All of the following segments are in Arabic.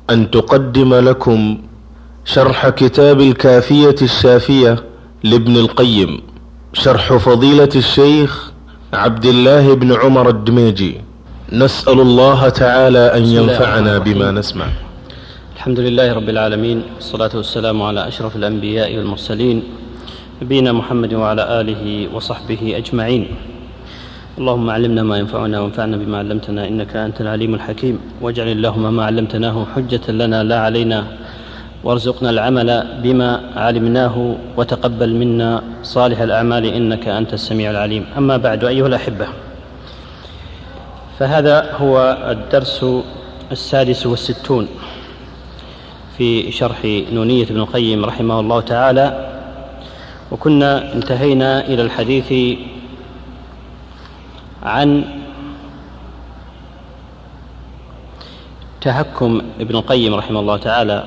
أن تقدم لكم شرح كتاب الكافية الشافية لابن القيم، شرح فضيلة الشيخ عبد الله بن عمر الدميجي. نسأل الله تعالى أن ينفعنا بما نسمع. الحمد لله رب العالمين، والصلاة والسلام على أشرف الأنبياء والمرسلين، نبينا محمد وعلى آله وصحبه أجمعين. اللهم علمنا ما ينفعنا وانفعنا بما علمتنا، إنك أنت العليم الحكيم. واجعل اللهم ما علمتناه حجة لنا لا علينا، وارزقنا العمل بما علمناه، وتقبل منا صالح الأعمال إنك أنت السميع العليم. أما بعد، أيها الأحبة، فهذا هو الدرس 66 في شرح نونية ابن القيم رحمه الله تعالى، وكنا انتهينا إلى الحديث عن تهكم ابن القيم رحمه الله تعالى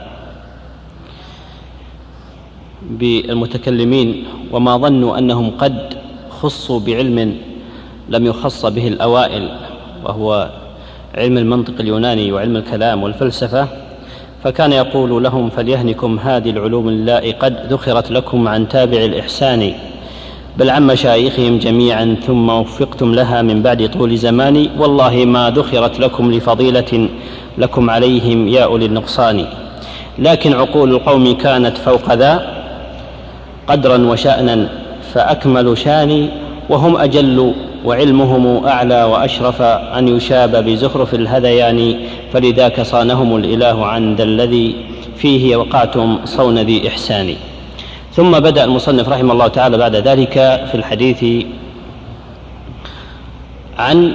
بالمتكلمين، وما ظنوا أنهم قد خصوا بعلم لم يخص به الأوائل، وهو علم المنطق اليوناني وعلم الكلام والفلسفة. فكان يقول لهم: فليهنكم هذه العلوم اللائي قد ذخرت لكم عن تابع الإحسان، بل عن مشايخهم جميعا، ثم وفقتم لها من بعد طول زمان، والله ما ذخرت لكم لفضيلة لكم عليهم يا أولي النقصان. لكن عقول القوم كانت فوق ذا قدرا وشأنا، فأكمل شان، وهم أجل وعلمهم أعلى وأشرف، أن يشاب بزخرف الهذيان، فلذاك صانهم الإله عن ذا الذي فيه وقعتم صون ذي إحسان. ثم بدأ المصنف رحمه الله تعالى بعد ذلك في الحديث عن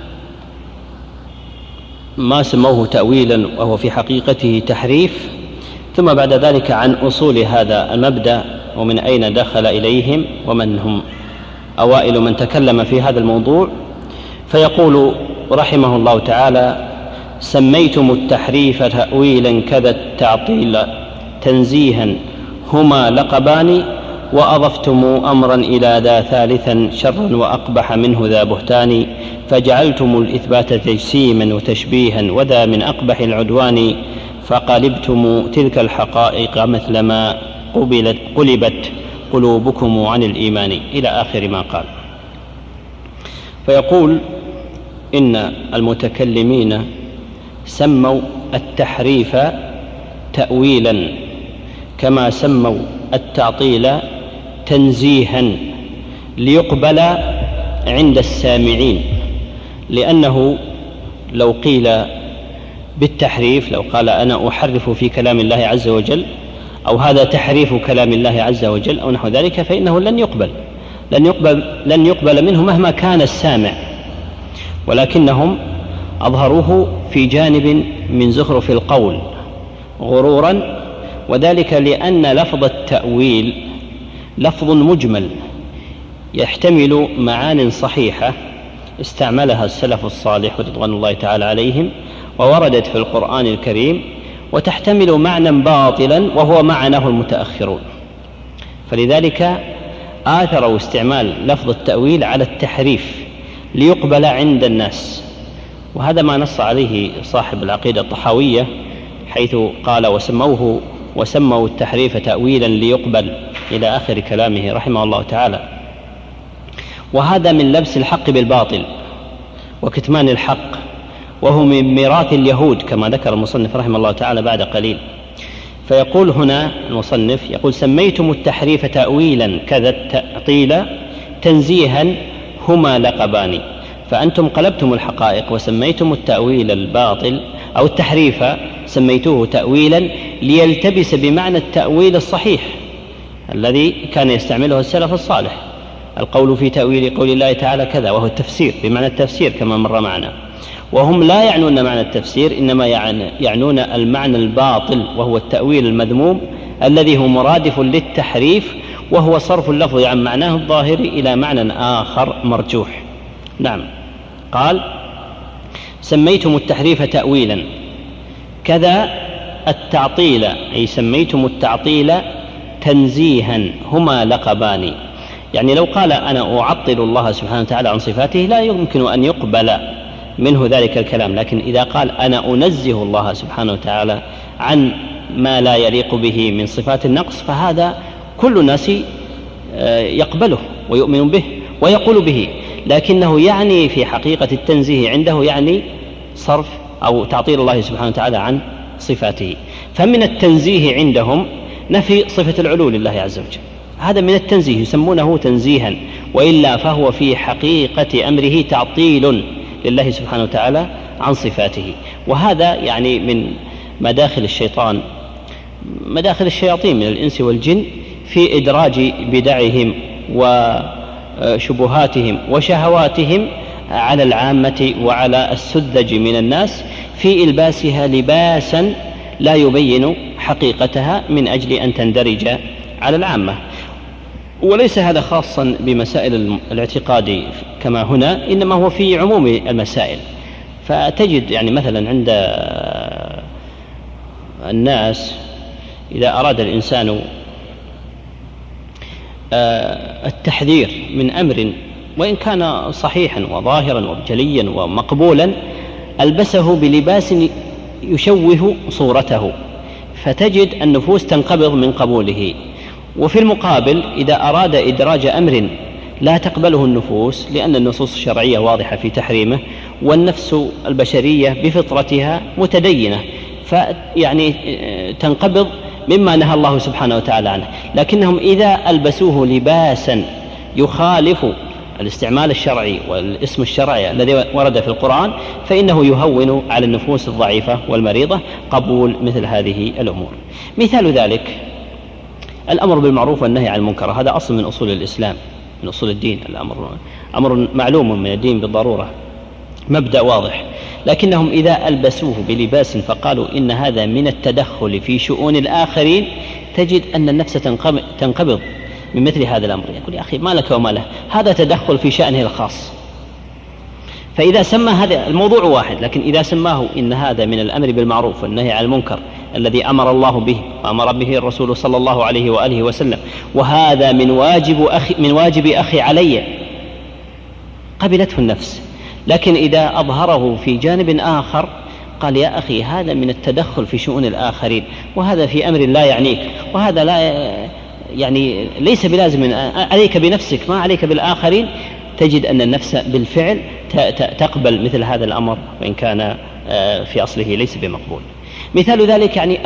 ما سموه تأويلا وهو في حقيقته تحريف، ثم بعد ذلك عن أصول هذا المبدأ ومن أين دخل إليهم ومن هم أوائل من تكلم في هذا الموضوع. فيقول رحمه الله تعالى: سميتم التحريف تأويلا كذا التعطيل تنزيها، هما لقبان، وأضفتم أمرا إلى ذا ثالثا، شرا وأقبح منه ذا بهتان، فجعلتم الإثبات تجسيما وتشبيها، وذا من أقبح العدوان، فقلبتم تلك الحقائق مثل ما قلبت قلوبكم عن الإيمان، إلى آخر ما قال. فيقول: إن المتكلمين سموا التحريف تأويلا، كما سموا التعطيل تنزيها، ليقبل عند السامعين. لأنه لو قيل بالتحريف، لو قال أنا أحرف في كلام الله عز وجل، أو هذا تحريف كلام الله عز وجل، أو نحو ذلك، فإنه لن يقبل منه مهما كان السامع، ولكنهم أظهروه في جانب من زخرف القول غرورا، وذلك لأن لفظ التأويل لفظ مجمل يحتمل معان صحيحة استعملها السلف الصالح رضوان الله تعالى عليهم، ووردت في القرآن الكريم، وتحتمل معنى باطلا وهو معناه المتأخرون. فلذلك آثروا استعمال لفظ التأويل على التحريف ليقبل عند الناس، وهذا ما نص عليه صاحب العقيدة الطحاوية، حيث قال: وسموا التحريف تأويلا ليقبل، إلى آخر كلامه رحمه الله تعالى. وهذا من لبس الحق بالباطل وكتمان الحق، وهو من ميراث اليهود، كما ذكر المصنف رحمه الله تعالى بعد قليل. فيقول هنا المصنف، يقول: سميتم التحريف تأويلا كذا التعطيل تنزيها، هما لقبان. فأنتم قلبتم الحقائق وسميتم التأويل الباطل أو التحريف سميتوه تأويلا ليلتبس بمعنى التأويل الصحيح الذي كان يستعمله السلف الصالح، القول في تأويل قول الله تعالى كذا، وهو التفسير بمعنى التفسير كما مر معنا. وهم لا يعنون معنى التفسير، إنما يعنون المعنى الباطل، وهو التأويل المذموم الذي هو مرادف للتحريف، وهو صرف اللفظ عن معناه الظاهر إلى معنى آخر مرجوح. نعم. قال: سميتم التحريف تأويلا كذا التعطيل، أي سميتم التعطيل تنزيها، هما لقبان. يعني لو قال أنا أعطل الله سبحانه وتعالى عن صفاته لا يمكن أن يقبل منه ذلك الكلام. لكن إذا قال أنا أنزه الله سبحانه وتعالى عن ما لا يليق به من صفات النقص، فهذا كل الناس يقبله ويؤمن به ويقول به، لكنه يعني في حقيقة التنزيه عنده يعني صرف أو تعطيل الله سبحانه وتعالى عن صفاته. فمن التنزيه عندهم نفي صفة العلو لله عز وجل، هذا من التنزيه يسمونه تنزيها، وإلا فهو في حقيقة أمره تعطيل لله سبحانه وتعالى عن صفاته. وهذا يعني من مداخل الشيطان، مداخل الشياطين من الإنس والجن في إدراج بدعهم وشبهاتهم وشهواتهم على العامة وعلى السذج من الناس، في إلباسها لباسا لا يبين حقيقتها من أجل أن تندرج على العامة. وليس هذا خاصا بمسائل الاعتقاد كما هنا، إنما هو في عموم المسائل. فتجد يعني مثلا عند الناس إذا أراد الإنسان التحذير من أمر وإن كان صحيحا وظاهرا وجليا ومقبولا، ألبسه بلباس يشوه صورته، فتجد النفوس تنقبض من قبوله. وفي المقابل إذا أراد إدراج أمر لا تقبله النفوس، لأن النصوص الشرعية واضحة في تحريمه، والنفس البشرية بفطرتها متدينة، فيعني تنقبض مما نهى الله سبحانه وتعالى عنه. لكنهم إذا ألبسوه لباسا يخالف الاستعمال الشرعي والاسم الشرعي الذي ورد في القرآن، فإنه يهون على النفوس الضعيفة والمريضة قبول مثل هذه الأمور. مثال ذلك الأمر بالمعروف والنهي عن المنكر، هذا أصل من أصول الإسلام، من أصول الدين. الأمر أمر معلوم من الدين بالضرورة، مبدأ واضح. لكنهم إذا ألبسوه بلباس فقالوا إن هذا من التدخل في شؤون الآخرين، تجد أن النفس تنقبض من مثل هذا الأمر. يقول يا أخي ما لك وما له، هذا تدخل في شأنه الخاص. فإذا سمى هذا الموضوع واحد، لكن إذا سماه إن هذا من الأمر بالمعروف والنهي عن المنكر الذي أمر الله به وأمر به الرسول صلى الله عليه وآله وسلم، وهذا من واجب أخي علي، قبلته النفس. لكن إذا أظهره في جانب آخر قال يا أخي هذا من التدخل في شؤون الآخرين، وهذا في أمر لا يعنيك، وهذا لا يعني ليس بلازم عليك بنفسك، ما عليك بالآخرين، تجد أن النفس بالفعل تقبل مثل هذا الأمر وإن كان في أصله ليس بمقبول. مثال ذلك يعني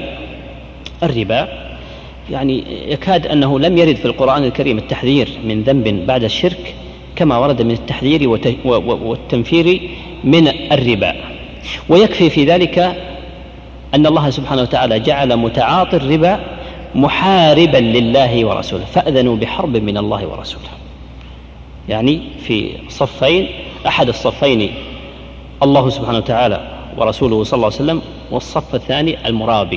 الربا يعني يكاد أنه لم يرد في القرآن الكريم التحذير من ذنب بعد الشرك كما ورد من التحذير والتنفير من الربا. ويكفي في ذلك أن الله سبحانه وتعالى جعل متعاطي الربا محاربا لله ورسوله، فأذنوا بحرب من الله ورسوله. يعني في صفين، أحد الصفين الله سبحانه وتعالى ورسوله صلى الله عليه وسلم، والصف الثاني المرابي.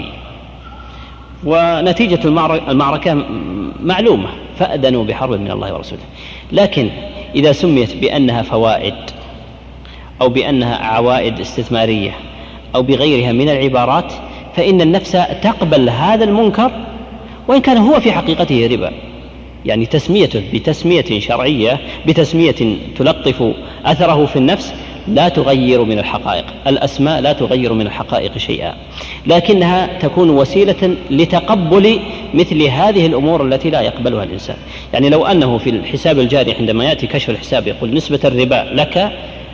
ونتيجة المعركة معلومة، فأذنوا بحرب من الله ورسوله. لكن إذا سميت بأنها فوائد أو بأنها عوائد استثمارية أو بغيرها من العبارات، فإن النفس تقبل هذا المنكر وإن كان هو في حقيقته ربا. يعني تسميته بتسمية شرعية، بتسمية تلطف أثره في النفس، لا تغير من الحقائق. الأسماء لا تغير من الحقائق شيئا، لكنها تكون وسيلة لتقبل مثل هذه الأمور التي لا يقبلها الإنسان. يعني لو أنه في الحساب الجاري عندما يأتي كشف الحساب يقول نسبة الربا لك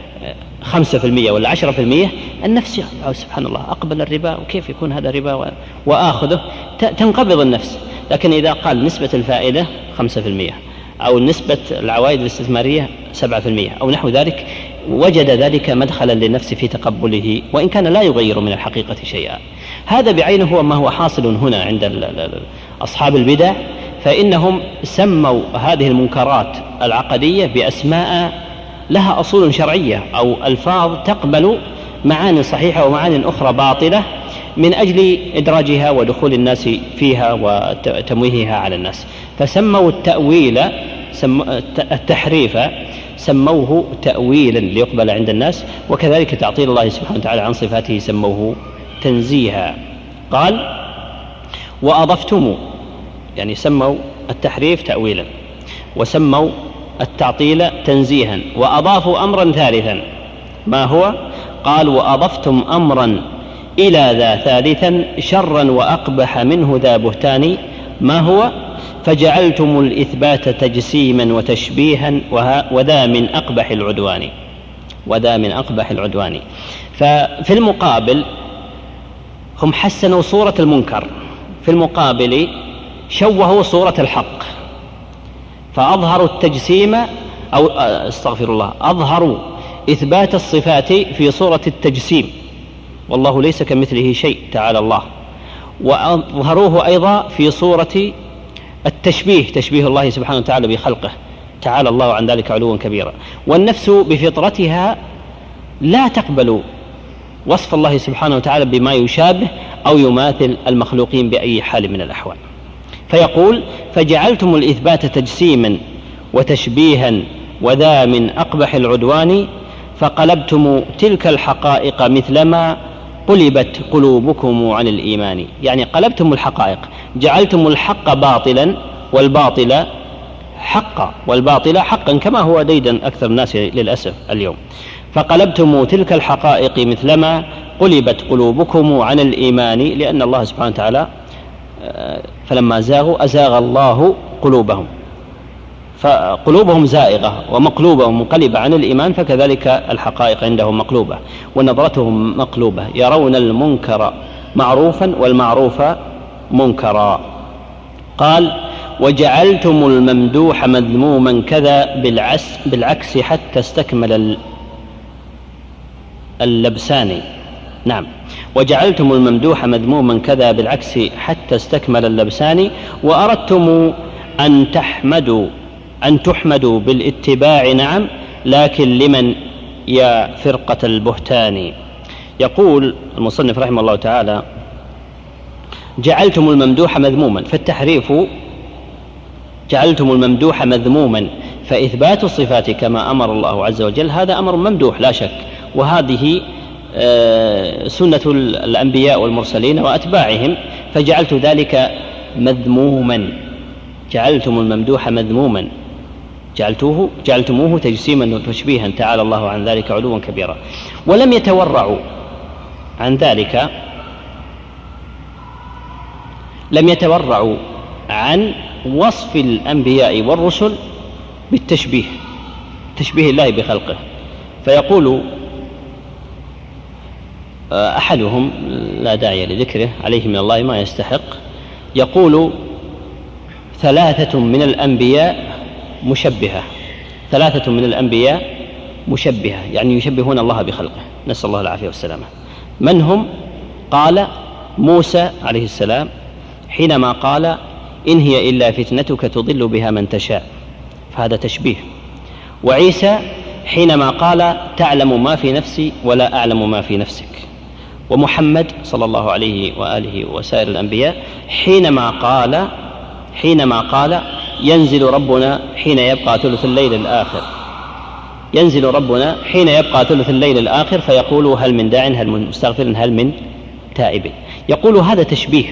5% ولا 10%، النفس سبحان الله أقبل الربا، وكيف يكون هذا ربا وآخذه، تنقبض النفس. لكن إذا قال نسبة الفائدة 5% أو نسبة العوائد الاستثمارية 7% أو نحو ذلك، وجد ذلك مدخلا للنفس في تقبله وإن كان لا يغير من الحقيقة شيئا. هذا بعينه هو ما هو حاصل هنا عند أصحاب البدع، فإنهم سموا هذه المنكرات العقدية بأسماء لها أصول شرعية أو ألفاظ تقبل معاني صحيحة ومعاني أخرى باطلة من أجل إدراجها ودخول الناس فيها وتمويهها على الناس. فسموا التأويل التحريف سموه تأويلا ليقبل عند الناس، وكذلك تعطيل الله سبحانه وتعالى عن صفاته سموه تنزيها. قال وأضفتم، يعني سموا التحريف تأويلا وسموا التعطيل تنزيها، وأضافوا أمرا ثالثا ما هو؟ قال: وأضفتم أمرا إلى ذا ثالثا شرا وأقبح منه ذا بهتان، ما هو؟ فجعلتم الإثبات تجسيما وتشبيها وذا من أقبح العدوان. وذا من أقبح العدوان. ففي المقابل هم حسنوا صورة المنكر، في المقابل شوهوا صورة الحق، فأظهروا التجسيم أو استغفر الله أظهروا إثبات الصفات في صورة التجسيم، والله ليس كمثله شيء تعالى الله، وأظهروه أيضا في صورة التشبيه، تشبيه الله سبحانه وتعالى بخلقه، تعالى الله عن ذلك علوا كبيرا. والنفس بفطرتها لا تقبل وصف الله سبحانه وتعالى بما يشابه أو يماثل المخلوقين بأي حال من الأحوال. فيقول: فجعلتم الإثبات تجسيما وتشبيها وذا من أقبح العدوان، فقلبتم تلك الحقائق مثلما قلبت قلوبكم عن الإيمان. يعني قلبتم الحقائق، جعلتم الحق باطلا والباطل حقا، والباطل حقا كما هو ديدا أكثر الناس للأسف اليوم. فقلبتم تلك الحقائق مثلما قلبت قلوبكم عن الإيمان، لأن الله سبحانه وتعالى فلما زاغوا أزاغ الله قلوبهم، فقلوبهم زائغة ومقلوبة ومنقلبة عن الإيمان، فكذلك الحقائق عندهم مقلوبة ونظرتهم مقلوبة، يرون المنكر معروفا والمعروف منكرا. قال: وجعلتم الممدوح مذموما كذا بالعكس حتى استكمل اللبسان. نعم، وجعلتم الممدوح مذموما كذا بالعكس حتى استكمل اللبسان، وأردتم أن تحمدوا بالاتباع، نعم، لكن لمن يا فرقة البهتان. يقول المصنف رحمه الله تعالى: جعلتم الممدوح مذموما، فالتحريف جعلتم الممدوح مذموما، فإثبات الصفات كما أمر الله عز وجل هذا أمر ممدوح لا شك، وهذه سنة الأنبياء والمرسلين وأتباعهم، فجعلت ذلك مذموما. جعلتم الممدوح مذموما، جعلتموه تجسيما وتشبيها، تعالى الله عن ذلك علوا كبيرا. ولم يتورعوا عن ذلك، لم يتورعوا عن وصف الأنبياء والرسل بالتشبيه، تشبيه الله بخلقه. فيقول أحدهم، لا داعي لذكره عليه من الله ما يستحق، يقول: 3 من الأنبياء مشبهة، 3 من الأنبياء مشبهة، يعني يشبهون الله بخلقه، نسأل الله العافية والسلامة. من هم؟ قال: موسى عليه السلام حينما قال: إن هي إلا فتنتك تضل بها من تشاء، فهذا تشبيه. وعيسى حينما قال: تعلم ما في نفسي ولا أعلم ما في نفسك. ومحمد صلى الله عليه وآله وسائر الأنبياء حينما قال ينزل ربنا حين يبقى ثلث الليل الآخر، ينزل ربنا حين يبقى ثلث الليل الآخر فيقول: هل من داع، هل من مستغفر، هل من تائب. يقول هذا تشبيه،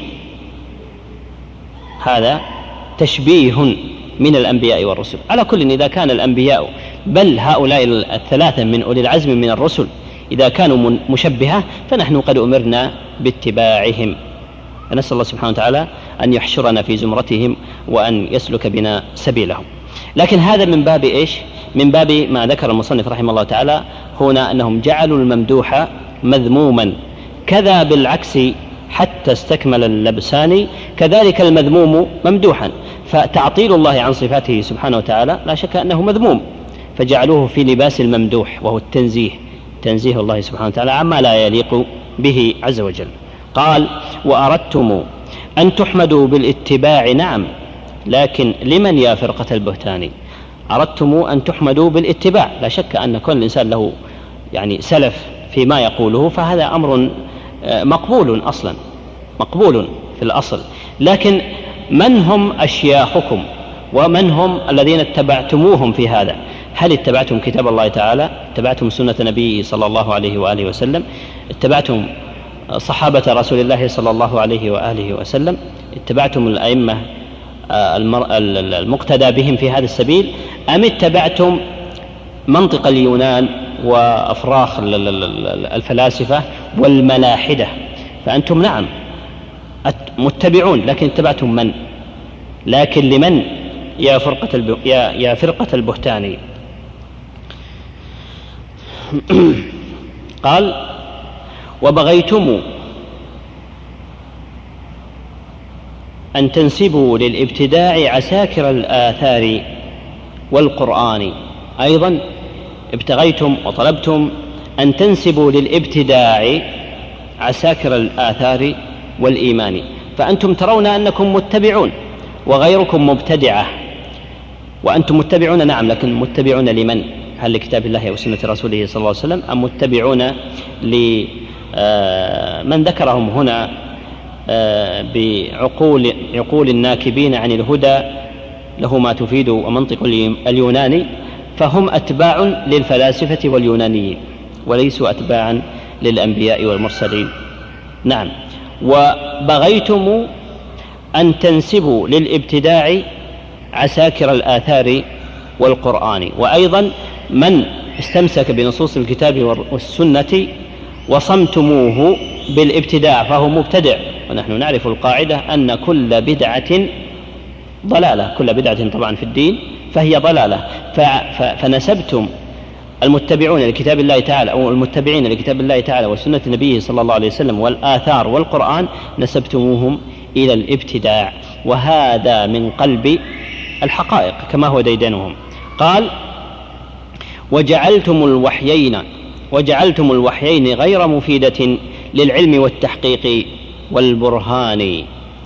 هذا تشبيه من الأنبياء والرسل. على كل، إذا كان الأنبياء بل هؤلاء 3 من أولي العزم من الرسل إذا كانوا مشبهة، فنحن قد أمرنا باتباعهم. فنسأل الله سبحانه وتعالى أن يحشرنا في زمرتهم وأن يسلك بنا سبيلهم. لكن هذا من باب إيش؟ من باب ما ذكر المصنف رحمه الله تعالى هنا، أنهم جعلوا الممدوح مذموما كذا بالعكس حتى استكمل اللبسان، كذلك المذموم ممدوحا. فتعطيل الله عن صفاته سبحانه وتعالى لا شك أنه مذموم، فجعلوه في لباس الممدوح وهو التنزيه، تنزيه الله سبحانه وتعالى عما لا يليق به عز وجل. قال: وأردتم أن تحمدوا بالاتباع، نعم، لكن لمن يا فرقة البهتان. أردتم أن تحمدوا بالاتباع، لا شك أن كل إنسان له يعني سلف فيما يقوله، فهذا أمر مقبول أصلا، مقبول في الأصل. لكن من هم أشياخكم ومن هم الذين اتبعتموهم في هذا؟ هل اتبعتم كتاب الله تعالى؟ اتبعتم سنة نبيه صلى الله عليه وآله وسلم؟ اتبعتم صحابة رسول الله صلى الله عليه وآله وسلم؟ اتبعتم الأئمة المقتدى بهم في هذا السبيل؟ أم اتبعتم منطق اليونان وأفراخ الفلاسفة والملاحدة. فأنتم نعم متبعون، لكن اتبعتم من؟ لكن لمن يا فرقة البهتاني؟ قال: وبغيتم أن تنسبوا للابتداع عساكر الآثار والقرآن. أيضا ابتغيتم وطلبتم أن تنسبوا للابتداع عساكر الآثار والإيمان، فأنتم ترون أنكم متبعون وغيركم مبتدعة، وأنتم متبعون نعم، لكن متبعون لمن؟ هل لكتاب الله وسنة رسوله صلى الله عليه وسلم، أم متبعون لمن ذكرهم هنا بعقول الناكبين عن الهدى له ما تفيد ومنطق اليوناني، فهم أتباع للفلاسفة واليونانيين وليسوا أتباعا للأنبياء والمرسلين. نعم. وبغيتم أن تنسبوا للابتداع عساكر الآثار والقرآن. وأيضا من استمسك بنصوص الكتاب والسنة وصمتموه بالابتداع فهو مبتدع، ونحن نعرف القاعدة أن كل بدعة ضلالة، كل بدعة طبعا في الدين فهي ضلالة. فنسبتم المتبعون لكتاب الله تعالى أو المتبعين لكتاب الله تعالى وسنة نبيه صلى الله عليه وسلم والآثار والقرآن، نسبتموهم إلى الابتداع، وهذا من قلب الحقائق كما هو ديدنهم. قال: وجعلتم الوحيين غير مفيدة للعلم والتحقيق والبرهان.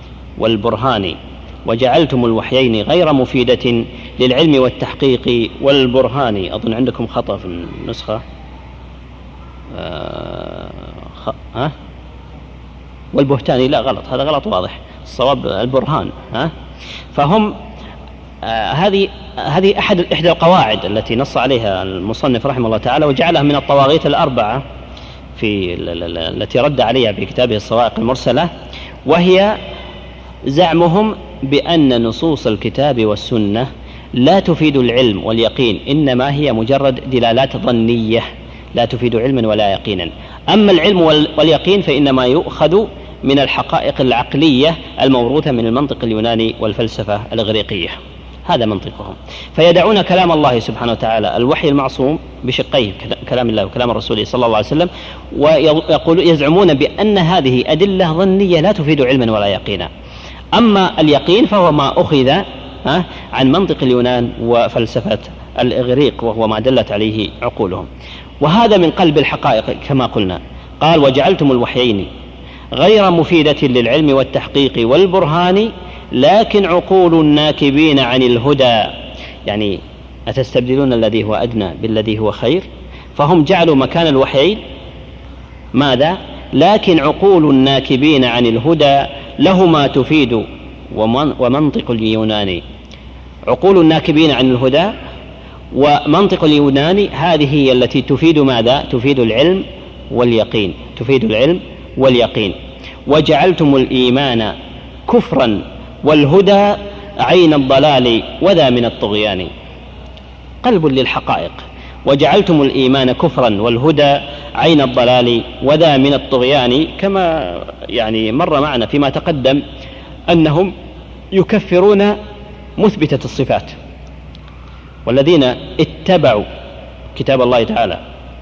وجعلتم الوحيين غير مفيدة للعلم والتحقيق والبرهان. أظن عندكم خطأ في النسخة، والبهتاني لا، غلط، هذا غلط واضح، الصواب البرهان. فهم هذه إحدى القواعد التي نص عليها المصنف رحمه الله تعالى، وجعلها من الطواغيت الأربعة التي رد عليها في كتابه الصواعق المرسلة، وهي زعمهم بأن نصوص الكتاب والسنة لا تفيد العلم واليقين، إنما هي مجرد دلالات ظنية لا تفيد علما ولا يقينا. أما العلم واليقين فإنما يؤخذ من الحقائق العقلية الموروثة من المنطق اليوناني والفلسفة الإغريقية. هذا منطقهم. فيدعون كلام الله سبحانه وتعالى الوحي المعصوم بشقيه، كلام الله وكلام الرسول صلى الله عليه وسلم، ويزعمون بأن هذه أدلة ظنية لا تفيد علما ولا يقينا. أما اليقين فهو ما أخذ عن منطق اليونان وفلسفة الإغريق، وهو ما دلت عليه عقولهم، وهذا من قلب الحقائق كما قلنا. قال: وجعلتم الوحيين غير مفيدة للعلم والتحقيق والبرهان، لكن عقول الناكبين عن الهدى. يعني أتستبدلون الذي هو أدنى بالذي هو خير؟ فهم جعلوا مكان الوحيين ماذا؟ لكن عقول الناكبين عن الهدى له ما تفيد ومنطق اليوناني. عقول الناكبين عن الهدى ومنطق اليوناني هذه هي التي تفيد ماذا؟ تفيد العلم واليقين، تفيد العلم واليقين. وجعلتم الإيمان كفرا والهدى عين الضلال وذا من الطغيان. قلب للحقائق. وجعلتم الإيمان كفرا والهدى عين الضلال وذا من الطغيان، كما يعني مر معنا فيما تقدم أنهم يكفرون مثبتة الصفات، والذين اتبعوا كتاب الله تعالى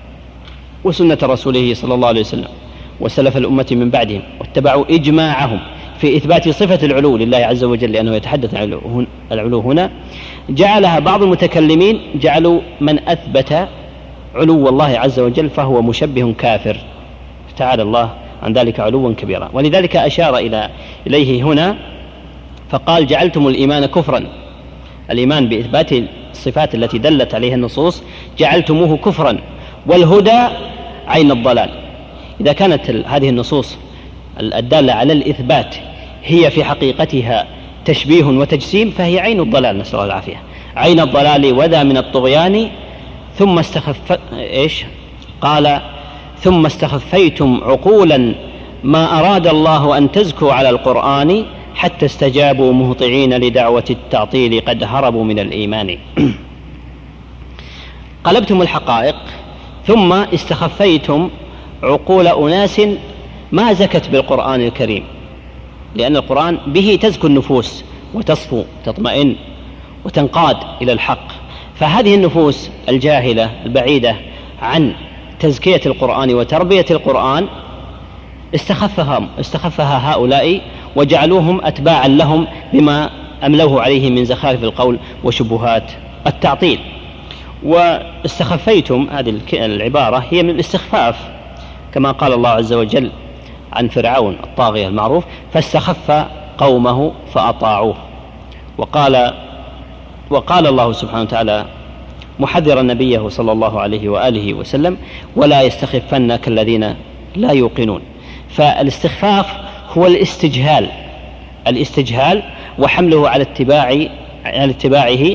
وسنة رسوله صلى الله عليه وسلم وسلف الأمة من بعدهم واتبعوا إجماعهم في إثبات صفة العلو لله عز وجل، لأنه يتحدث عن العلو هنا، جعلها بعض المتكلمين جعلوا من أثبت علو الله عز وجل فهو مشبه كافر، تعالى الله عن ذلك علوا كبيرا. ولذلك أشار إليه هنا فقال: جعلتم الإيمان كفرا، الإيمان بإثبات الصفات التي دلت عليها النصوص جعلتموه كفرا، والهدى عين الضلال. إذا كانت هذه النصوص الدالة على الإثبات هي في حقيقتها تشبيه وتجسيم فهي عين الضلال، نسأل الله العافية، عين الضلال وذا من الطغيان. ثم قال: ثم استخفيتم عقولا ما أراد الله أن تزكوا على القرآن حتى استجابوا مهطعين لدعوة التعطيل قد هربوا من الإيمان. قلبتم الحقائق ثم استخفيتم عقول أناس ما زكت بالقرآن الكريم، لأن القرآن به تزكو النفوس وتصفو تطمئن وتنقاد إلى الحق، فهذه النفوس الجاهلة البعيدة عن تزكية القرآن وتربية القرآن استخفها هؤلاء وجعلوهم أتباعا لهم بما أملوه عليه من زخارف القول وشبهات التعطيل. واستخفيتم هذه العبارة هي من الاستخفاف، كما قال الله عز وجل عن فرعون الطاغية المعروف: فاستخف قومه فأطاعوه. وقال الله سبحانه وتعالى محذرا نبيه صلى الله عليه وآله وسلم: ولا يستخفنك الذين لا يوقنون. فالاستخفاف هو الاستجهال وحمله على اتباعه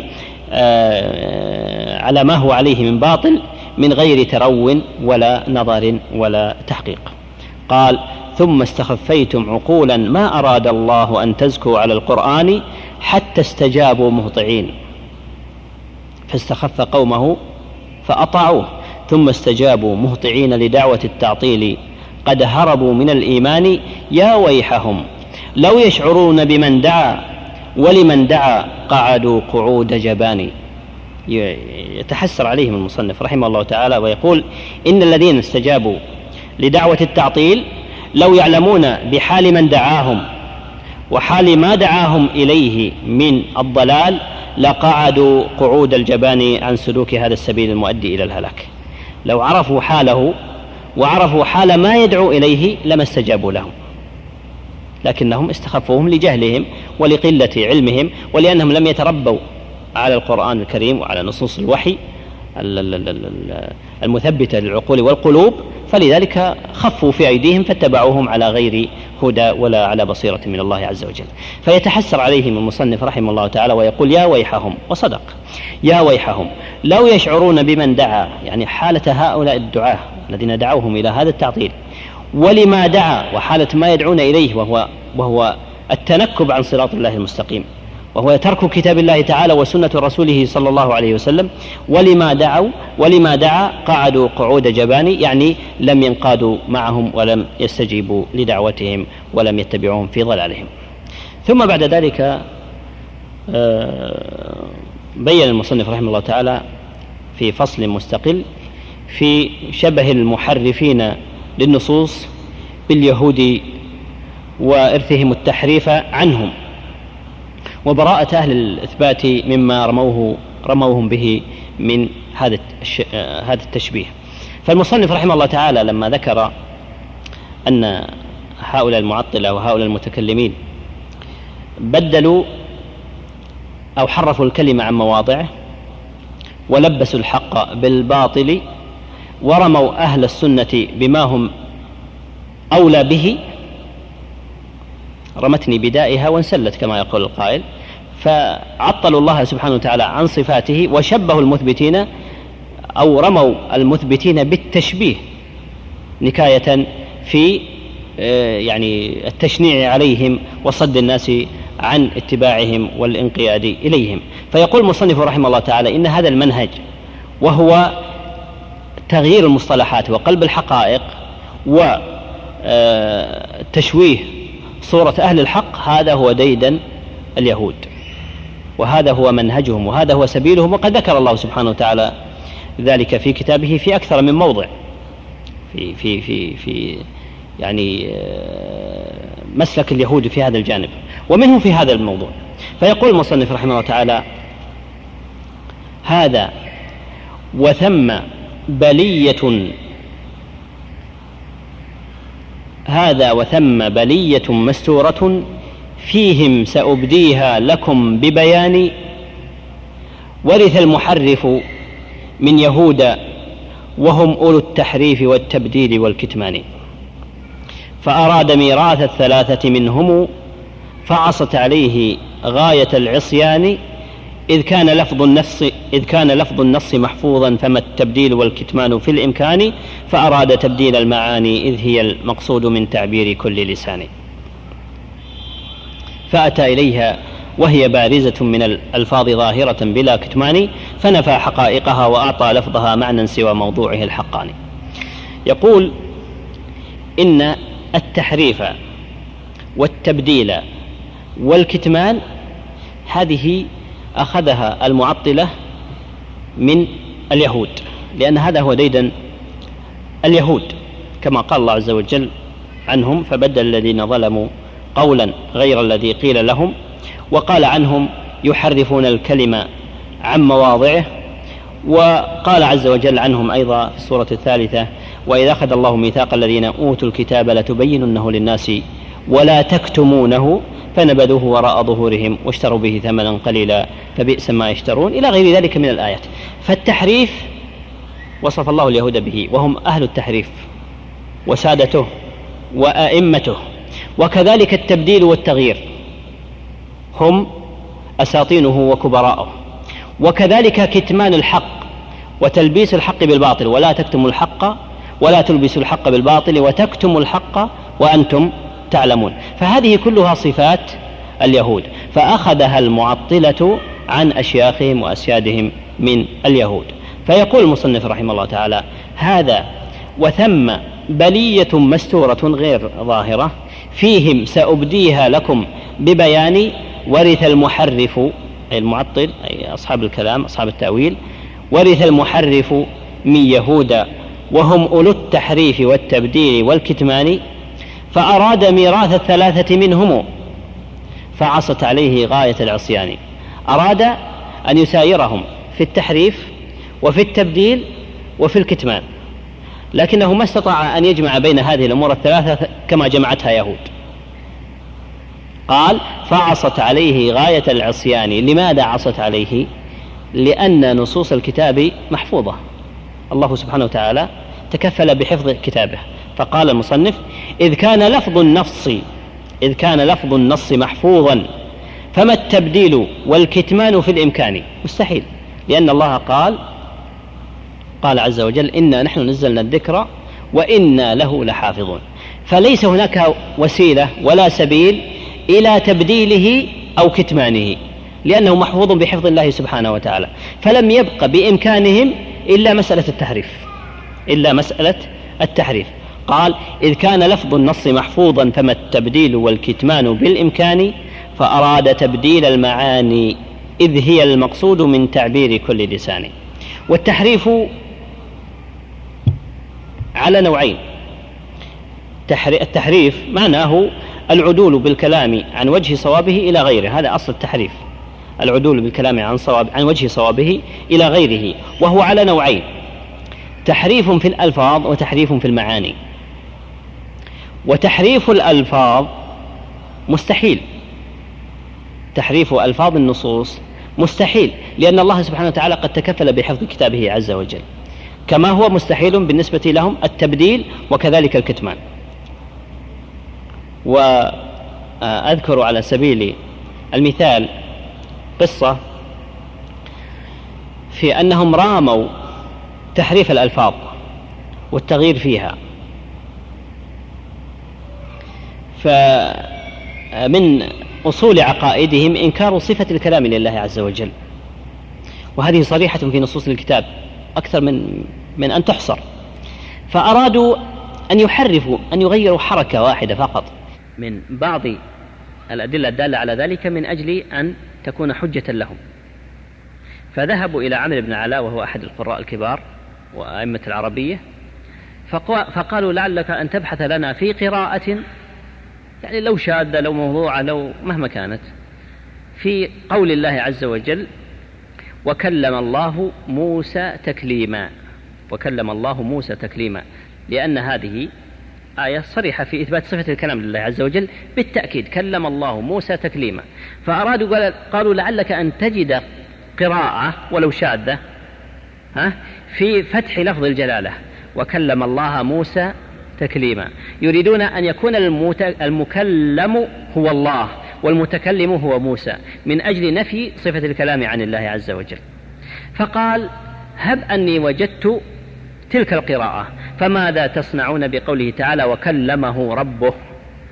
على ما هو عليه من باطل من غير ترو ولا نظر ولا تحقيق. قال: ثم استخفيتم عقولا ما أراد الله أن تزكوا على القرآن حتى استجابوا مهطعين. فاستخف قومه فأطاعوه ثم استجابوا مهطعين لدعوة التعطيل قد هربوا من الإيمان يا ويحهم لو يشعرون بمن دعا ولمن دعا قعدوا قعود جبان. يتحسر عليهم المصنف رحمه الله تعالى ويقول: إن الذين استجابوا لدعوة التعطيل لو يعلمون بحال من دعاهم وحال ما دعاهم إليه من الضلال لقعدوا قعود الجبان عن سلوك هذا السبيل المؤدي إلى الهلاك. لو عرفوا حاله وعرفوا حال ما يدعو إليه لما استجابوا له، لكنهم استخفوهم لجهلهم ولقلة علمهم ولأنهم لم يتربوا على القرآن الكريم وعلى نصوص الوحي المثبتة للعقول والقلوب، فلذلك خفوا في أيديهم فاتبعوهم على غير هدى ولا على بصيرة من الله عز وجل. فيتحسر عليهم المصنف رحمه الله تعالى ويقول: يا ويحهم، وصدق، يا ويحهم لو يشعرون بمن دعا، يعني حالة هؤلاء الدعاة الذين دعوهم إلى هذا التعطيل، ولما دعا وحالة ما يدعون إليه وهو التنكب عن صراط الله المستقيم، وهو ترك كتاب الله تعالى وسنة رسوله صلى الله عليه وسلم، ولما دعا قعدوا قعود جبان، يعني لم ينقادوا معهم ولم يستجيبوا لدعوتهم ولم يتبعوهم في ضلالهم. ثم بعد ذلك بين المصنف رحمه الله تعالى في فصل مستقل في شبه المحرفين للنصوص باليهود وإرثهم التحريف عنهم وبراءة أهل الإثبات مما رموهم به من هذا التشبيه. فالمصنف رحمه الله تعالى لما ذكر أن هؤلاء المعطلة وهؤلاء المتكلمين بدلوا أو حرفوا الكلمة عن مواضعه ولبسوا الحق بالباطل ورموا أهل السنة بما هم أولى به، رمتني بدائها وانسلت كما يقول القائل، فعطلوا الله سبحانه وتعالى عن صفاته وشبهوا المثبتين أو رموا المثبتين بالتشبيه نكاية في يعني التشنيع عليهم وصد الناس عن اتباعهم والانقياد إليهم. فيقول المصنف رحمه الله تعالى: إن هذا المنهج وهو تغيير المصطلحات وقلب الحقائق وتشويه صورة أهل الحق، هذا هو ديدن اليهود وهذا هو منهجهم وهذا هو سبيلهم. وقد ذكر الله سبحانه وتعالى ذلك في كتابه في أكثر من موضع في يعني مسلك اليهود في هذا الجانب ومنه في هذا الموضوع. فيقول المصنف رحمه الله تعالى: هذا وثم بلية مستورة فيهم سأبديها لكم ببيان، ورث المحرف من يهود وهم أولو التحريف والتبديل والكتمان، فأراد ميراث الثلاثة منهم فعصت عليه غاية العصيان، إذ كان لفظ النص محفوظا فما التبديل والكتمان في الإمكان، فأراد تبديل المعاني إذ هي المقصود من تعبير كل لسان، فأتى إليها وهي بارزة من الألفاظ ظاهرة بلا كتمان، فنفى حقائقها وأعطى لفظها معنى سوى موضوعه الحقاني. يقول إن التحريف والتبديل والكتمان هذه أخذها المعطلة من اليهود، لأن هذا هو ديدن اليهود، كما قال الله عز وجل عنهم: فبدل الذين ظلموا قولا غير الذي قيل لهم، وقال عنهم: يحرفون الكلمة عن مواضعه. وقال عز وجل عنهم أيضا في السورة الثالثة: وإذا أخذ الله ميثاق الذين أوتوا الكتاب لتبيننه للناس ولا تكتمونه فنبذوه وراء ظهورهم واشتروا به ثمنا قليلا فبئس ما يشترون، إلى غير ذلك من الآيات. فالتحريف وصف الله اليهود به، وهم أهل التحريف وسادته وأئمته، وكذلك التبديل والتغيير هم أساطينه وكبراءه، وكذلك كتمان الحق وتلبيس الحق بالباطل: ولا تكتموا الحق ولا تلبسوا الحق بالباطل وتكتموا الحق وأنتم تعلمون. فهذه كلها صفات اليهود، فأخذها المعطلة عن أشياخهم وأسيادهم من اليهود. فيقول المصنف رحمه الله تعالى: هذا وثم بلية مستورة غير ظاهرة فيهم سأبديها لكم ببيان، ورث المحرف أي المعطل أي أصحاب الكلام أصحاب التأويل، ورث المحرف من يهود وهم أولو التحريف والتبديل والكتمان، فأراد ميراث الثلاثة منهم فعصت عليه غاية العصيان. أراد أن يسايرهم في التحريف وفي التبديل وفي الكتمان، لكنه ما استطاع أن يجمع بين هذه الأمور الثلاثة كما جمعتها يهود. قال: فعصت عليه غاية العصيان. لماذا عصت عليه؟ لأن نصوص الكتاب محفوظة، الله سبحانه وتعالى تكفل بحفظ كتابه. فقال المصنف: إذ كان لفظ النص محفوظا فما التبديل والكتمان في الإمكان؟ مستحيل، لأن الله قال عز وجل: إنا نحن نزلنا الذكر وإنا له لحافظون. فليس هناك وسيلة ولا سبيل إلى تبديله أو كتمانه، لأنه محفوظ بحفظ الله سبحانه وتعالى. فلم يبق بإمكانهم إلا مسألة التحريف. قال: إذ كان لفظ النص محفوظا فما التبديل والكتمان بالإمكان، فأراد تبديل المعاني إذ هي المقصود من تعبير كل لسان. والتحريف على نوعين: التحريف معناه العدول بالكلام عن وجه صوابه إلى غيره، هذا أصل التحريف، العدول بالكلام عن وجه صوابه إلى غيره، وهو على نوعين: تحريف في الألفاظ وتحريف في المعاني. وتحريف الألفاظ مستحيل، تحريف ألفاظ النصوص مستحيل، لأن الله سبحانه وتعالى قد تكفل بحفظ كتابه عز وجل، كما هو مستحيل بالنسبة لهم التبديل وكذلك الكتمان. وأذكر على سبيل المثال قصة في أنهم راموا تحريف الألفاظ والتغيير فيها، فمن أصول عقائدهم إنكار صفة الكلام لله عز وجل، وهذه صريحة في نصوص الكتاب أكثر من أن تحصر. فأرادوا أن يحرفوا، أن يغيروا حركة واحدة فقط من بعض الأدلة الدالة على ذلك من أجل أن تكون حجة لهم. فذهبوا إلى عمرو بن علاء وهو أحد القراء الكبار وأئمة العربية، فقالوا: لعلك أن تبحث لنا في قراءة، يعني لو شاذة لو موضوعة لو مهما كانت، في قول الله عز وجل: وكلم الله موسى تكليما. وكلم الله موسى تكليما، لأن هذه آية صريحة في إثبات صفة الكلام لله عز وجل بالتأكيد، كلم الله موسى تكليما. فأرادوا قالوا: لعلك أن تجد قراءة ولو شاذة في فتح لفظ الجلالة وكلم الله موسى تكليما، يريدون أن يكون المكلم هو الله والمتكلم هو موسى من أجل نفي صفة الكلام عن الله عز وجل. فقال: هب أني وجدت تلك القراءة، فماذا تصنعون بقوله تعالى: وكلمه ربه؟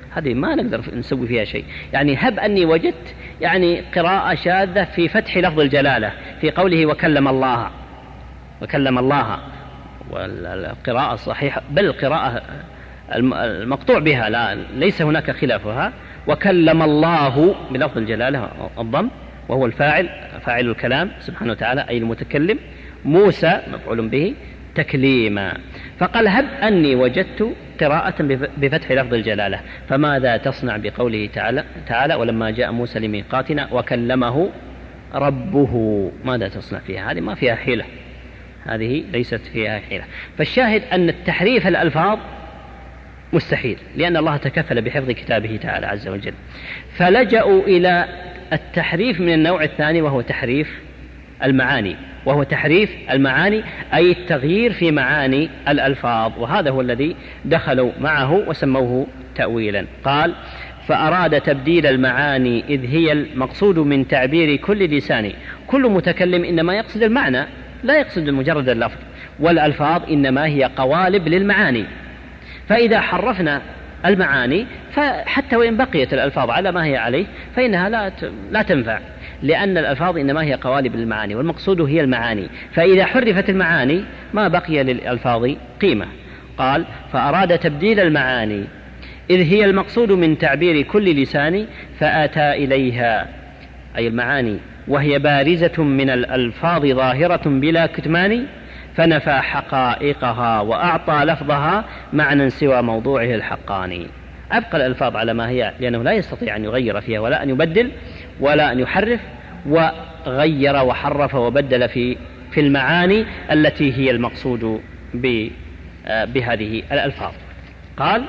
هذه ما نقدر نسوي فيها شيء. يعني هب أني وجدت يعني قراءة شاذة في فتح لفظ الجلالة في قوله وكلم الله، وكلم الله، والقراءة الصحيحة بل القراءة المقطوع بها ليس هناك خلافها، وكلم الله بلفظ الجلالة الضم، وهو الفاعل، فاعل الكلام سبحانه وتعالى أي المتكلم، موسى مفعول به تكليما. فقال هب أني وجدت قراءة بفتح لفظ الجلالة، فماذا تصنع بقوله تعالى ولما جاء موسى لميقاتنا وكلمه ربه؟ ماذا تصنع فيها؟ هذه ما فيها حيلة، هذه ليست فيها حيلة. فالشاهد أن التحريف الألفاظ مستحيل، لأن الله تكفل بحفظ كتابه تعالى عز وجل، فلجأوا إلى التحريف من النوع الثاني وهو تحريف المعاني، وهو تحريف المعاني أي التغيير في معاني الألفاظ، وهذا هو الذي دخلوا معه وسموه تأويلا. قال فأراد تبديل المعاني إذ هي المقصود من تعبير كل لسان. كل متكلم إنما يقصد المعنى لا يقصد مجرد اللفظ، والألفاظ إنما هي قوالب للمعاني، فإذا حرفنا المعاني فحتى وإن بقيت الألفاظ على ما هي عليه فإنها لا تنفع، لأن الألفاظ إنما هي قوالب للمعاني والمقصود هي المعاني، فإذا حرفت المعاني ما بقي للألفاظ قيمة. قال فأراد تبديل المعاني إذ هي المقصود من تعبير كل لسان فأتى إليها أي المعاني وهي بارزة من الألفاظ ظاهرة بلا كتمان، فنفى حقائقها وأعطى لفظها معنى سوى موضوعه الحقاني. أبقى الألفاظ على ما هي، لأنه لا يستطيع أن يغير فيها ولا أن يبدل ولا أن يحرف، وغير وحرف وبدل في المعاني التي هي المقصود بهذه الألفاظ. قال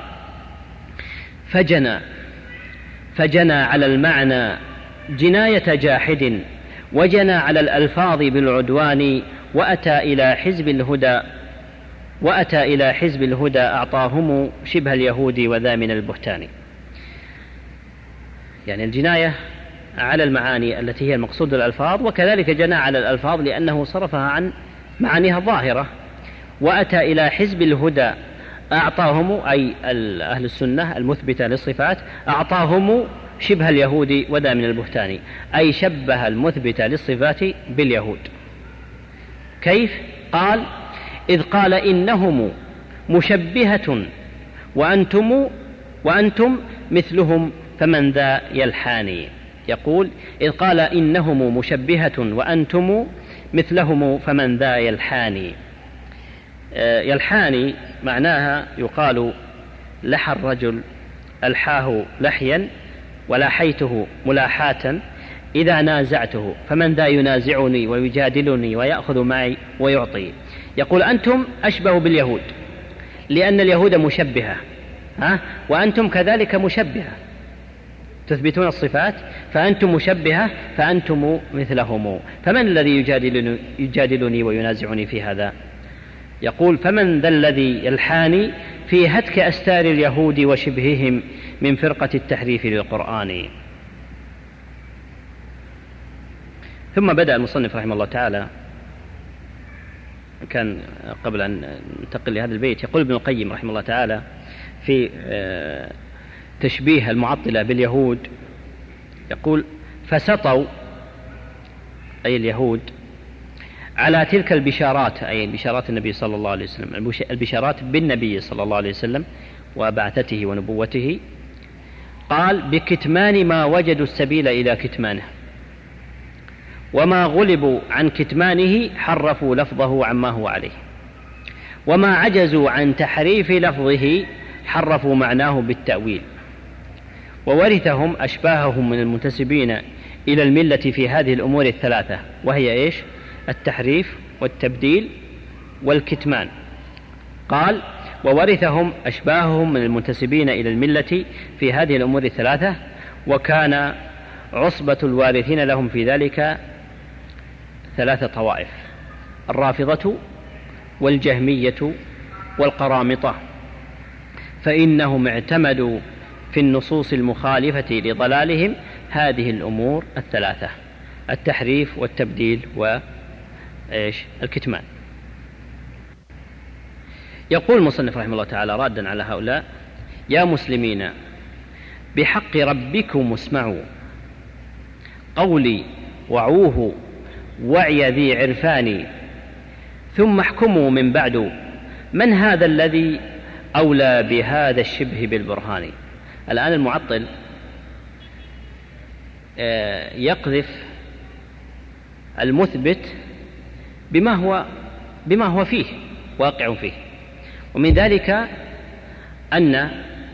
فجنى على المعنى جناية جاحد، وجنى على الألفاظ بالعدوان، وأتى إلى حزب الهدى أعطاهم شبه اليهود وذا من البهتان. يعني الجناية على المعاني التي هي المقصود الألفاظ، وكذلك جنى على الألفاظ لأنه صرفها عن معانيها الظاهرة. وأتى إلى حزب الهدى أعطاهم أي أهل السنة المثبتة للصفات، أعطاهم شبه اليهود وذا من البهتان، أي شبه المثبتة للصفات باليهود. كيف؟ قال إذ قال إنهم مشبهة وأنتم مثلهم فمن ذا يلحاني. يقول إذ قال إنهم مشبهة وأنتم مثلهم فمن ذا يلحاني. يلحاني معناها يقال لحى الرجل ألحاه لحيا ولاحيته ملاحاة إذا نازعته، فمن ذا ينازعني ويجادلني ويأخذ معي ويعطي. يقول أنتم أشبه باليهود لأن اليهود مشبهة، وأنتم كذلك مشبهة تثبتون الصفات، فأنتم مشبهة فأنتم مثلهم، فمن الذي يجادلني وينازعني في هذا؟ يقول فمن ذا الذي يلحاني في هتك أستار اليهود وشبههم من فرقة التحريف للقرآن. ثم بدأ المصنف رحمه الله تعالى، كان قبل أن ننتقل لهذا البيت يقول ابن القيم رحمه الله تعالى في تشبيه المعطلة باليهود، يقول فسطوا أي اليهود على تلك البشارات، أي بشارات النبي صلى الله عليه وسلم، البشارات بالنبي صلى الله عليه وسلم وبعثته ونبوته. قال بكتمان ما وجدوا السبيل إلى كتمانه، وما غلبوا عن كتمانه حرفوا لفظه عما هو عليه، وما عجزوا عن تحريف لفظه حرفوا معناه بالتأويل. وورثهم أشباههم من المنتسبين إلى الملة في هذه الأمور الثلاثة، وهي إيش؟ التحريف والتبديل والكتمان. قال وورثهم أشباههم من المنتسبين إلى الملة في هذه الأمور الثلاثة، وكان عصبة الوارثين لهم في ذلك ثلاثة طوائف: الرافضة والجهمية والقرامطة، فإنهم اعتمدوا في النصوص المخالفة لضلالهم هذه الأمور الثلاثة: التحريف والتبديل والكتمان. يقول المصنف رحمه الله تعالى رادا على هؤلاء: يا مسلمين، بحق ربكم اسمعوا قولي وعوه وعي ذي عرفان ثم احكموا من بعد من هذا الذي أولى بهذا الشبه بالبرهان. الآن المعطل يقذف المثبت بما هو فيه واقع فيه، ومن ذلك أن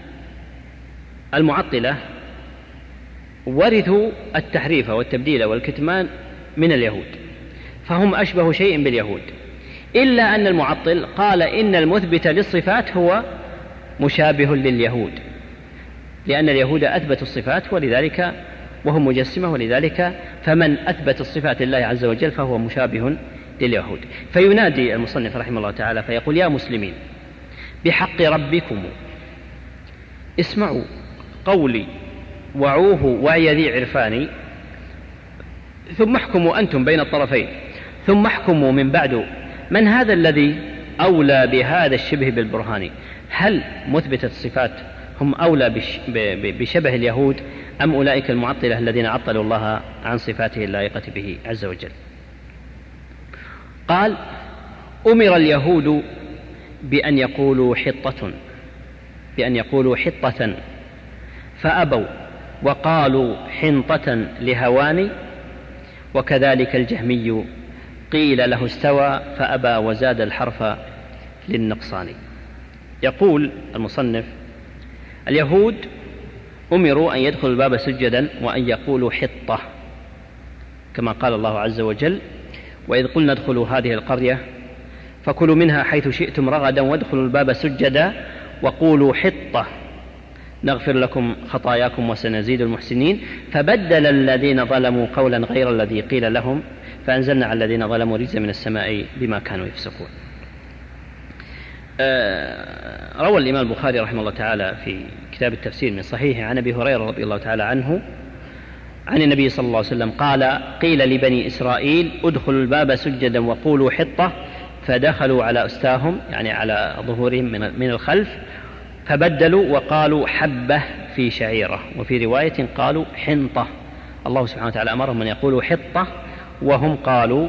المعطلة ورثوا التحريف والتبديل والكتمان من اليهود، فهم أشبه شيء باليهود، إلا أن المعطل قال إن المثبت للصفات هو مشابه لليهود، لأن اليهود أثبتوا الصفات ولذلك وهم مجسمة، ولذلك فمن أثبت الصفات لله عز وجل فهو مشابه لليهود. فينادي المصنف رحمه الله تعالى فيقول: يا مسلمين بحق ربكم اسمعوا قولي وعوه وعي ذي عرفان ثم احكموا أنتم بين الطرفين ثم احكموا من بعد من هذا الذي أولى بهذا الشبه بالبرهان. هل مثبتة الصفات هم أولى بشبه اليهود أم أولئك المعطلة الذين عطلوا الله عن صفاته اللائقة به عز وجل؟ قال: أمر اليهود بأن يقولوا حطة فأبوا وقالوا حنطة لهوان، وكذلك الجهمي قيل له استوى فأبى وزاد الحرف للنقصان. يقول المصنف: اليهود أمروا أن يدخلوا الباب سجدا وأن يقولوا حطة، كما قال الله عز وجل: وإذ قلنا ادخلوا هذه القرية فكلوا منها حيث شئتم رغدا وادخلوا الباب سجدا وقولوا حطة نغفر لكم خطاياكم وسنزيد المحسنين، فبدل الذين ظلموا قولا غير الذي قيل لهم فأنزلنا على الذين ظلموا رجزا من السماء بما كانوا يفسقون. روى الإمام البخاري رحمه الله تعالى في كتاب التفسير من صحيحه عن أبي هريرة رضي الله تعالى عنه عن النبي صلى الله عليه وسلم قال: قيل لبني إسرائيل ادخلوا الباب سجدا وقولوا حطة، فدخلوا على أستاهم يعني على ظهورهم من الخلف، فبدلوا وقالوا حبة في شعيرة، وفي رواية قالوا حنطة. الله سبحانه وتعالى أمرهم أن يقولوا حطة وهم قالوا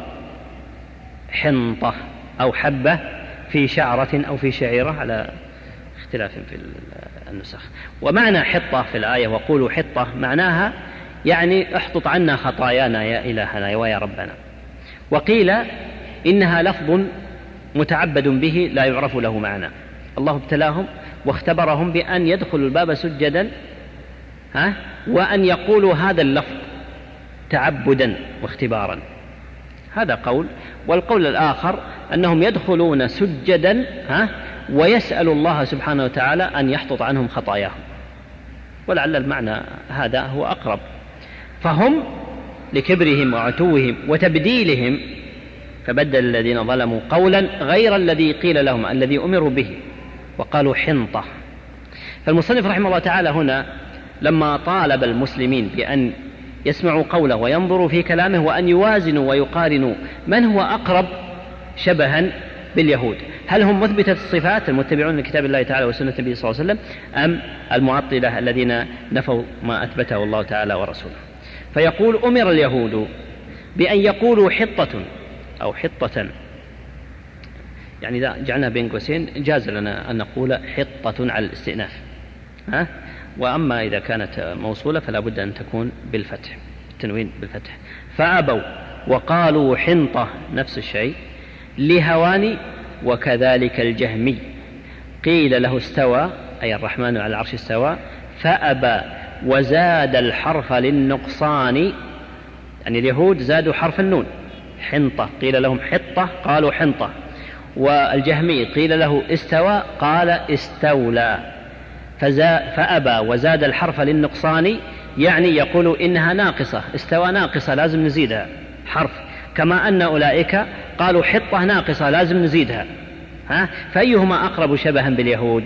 حنطة أو حبة في شعرة أو في شعيرة على اختلاف في النسخ. ومعنى حطة في الآية وقولوا حطة معناها يعني احطط عنا خطايانا يا إلهنا ويا ربنا. وقيل إنها لفظ متعبد به لا يعرف له معنى. الله ابتلاهم واختبرهم بأن يدخلوا الباب سجدا وأن يقولوا هذا اللفظ تعبدا واختبارا. هذا قول. والقول الآخر أنهم يدخلون سجدا ويسأل الله سبحانه وتعالى أن يحطط عنهم خطاياهم، ولعل المعنى هذا هو أقرب. فهم لكبرهم وعتوهم وتبديلهم فبدل الذين ظلموا قولا غير الذي قيل لهم الذي أمروا به وقالوا حنطة. فالمصنف رحمه الله تعالى هنا لما طالب المسلمين بأن يسمعوا قوله وينظروا في كلامه وأن يوازنوا ويقارنوا من هو أقرب شبها باليهود، هل هم مثبتة الصفات المتبعون لكتاب الله تعالى وسنة النبي صلى الله عليه وسلم أم المعطلة الذين نفوا ما أثبته الله تعالى ورسوله. فيقول: أمر اليهود بأن يقولوا حطة أو حطة، يعني إذا جعلنا بين قوسين جاز لنا أن نقول حطة على الاستئناف، وأما إذا كانت موصولة فلا بد أن تكون بالفتح، التنوين بالفتح. فأبوا وقالوا حنطة نفس الشيء لهوان، وكذلك الجهمي قيل له استوى أي الرحمن على العرش استوى فأبى وزاد الحرف للنقصان، يعني اليهود زادوا حرف النون حنطة قيل لهم حطة قالوا حنطة، والجهمي قيل له استوى قال استولى، فأبى وزاد الحرف للنقصان، يعني يقول إنها ناقصة، استوى ناقصة لازم نزيدها حرف، كما أن أولئك قالوا حطة ناقصة لازم نزيدها. فأيهما أقرب شبها باليهود؟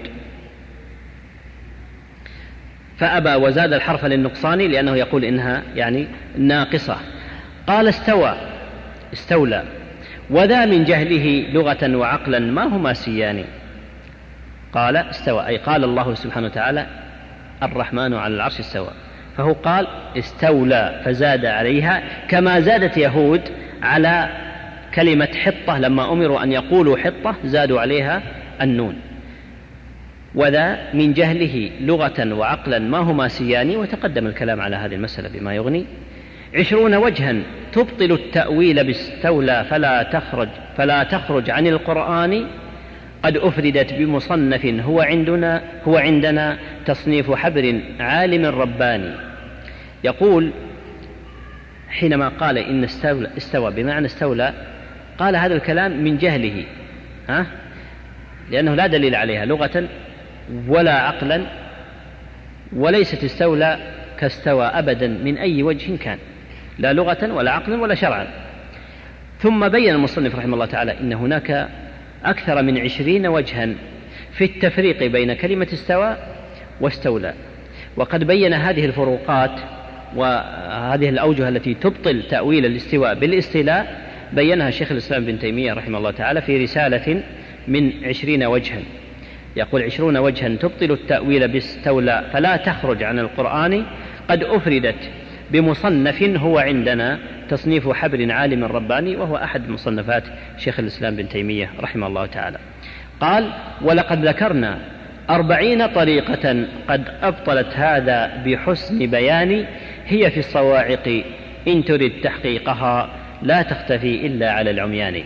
فأبى وزاد الحرف للنقصان لأنه يقول إنها يعني ناقصة. قال استولى، وذا من جهله لغة وعقلا ما هما سيان. قال استوى أي قال الله سبحانه وتعالى الرحمن على العرش استوى، فهو قال استولى فزاد عليها، كما زادت يهود على كلمة حطة لما أمروا أن يقولوا حطة زادوا عليها النون، وذا من جهله لغة وعقلا ما هما سيان، وتقدم الكلام على هذه المسألة بما يغني. 20 وجها تبطل التأويل باستولى فلا تخرج عن القرآن، قد أفردت بمصنف هو عندنا تصنيف حبر عالم رباني. يقول حينما قال إن استوى بمعنى استولى، قال هذا الكلام من جهله، لأنه لا دليل عليها لغة ولا عقلا، وليست استولى كاستوى أبدا من أي وجه كان، لا لغة ولا عقلا ولا شرعا. ثم بين المصنف رحمه الله تعالى إن هناك أكثر من 20 وجها في التفريق بين كلمة استوى واستولى، وقد بين هذه الفروقات وهذه الأوجه التي تبطل تأويل الاستواء بالاستيلاء، بينها شيخ الإسلام بن تيمية رحمه الله تعالى في رسالة من 20 وجها. يقول 20 وجها تبطل التأويل باستولى فلا تخرج عن القرآن، قد أفردت بمصنف هو عندنا تصنيف حبر عالم رباني، وهو أحد مصنفات شيخ الإسلام بن تيمية رحمه الله تعالى. قال ولقد ذكرنا 40 طريقة قد أبطلت هذا بحسن بيان، هي في الصواعق إن ترد تحقيقها لا تختفي إلا على العميان.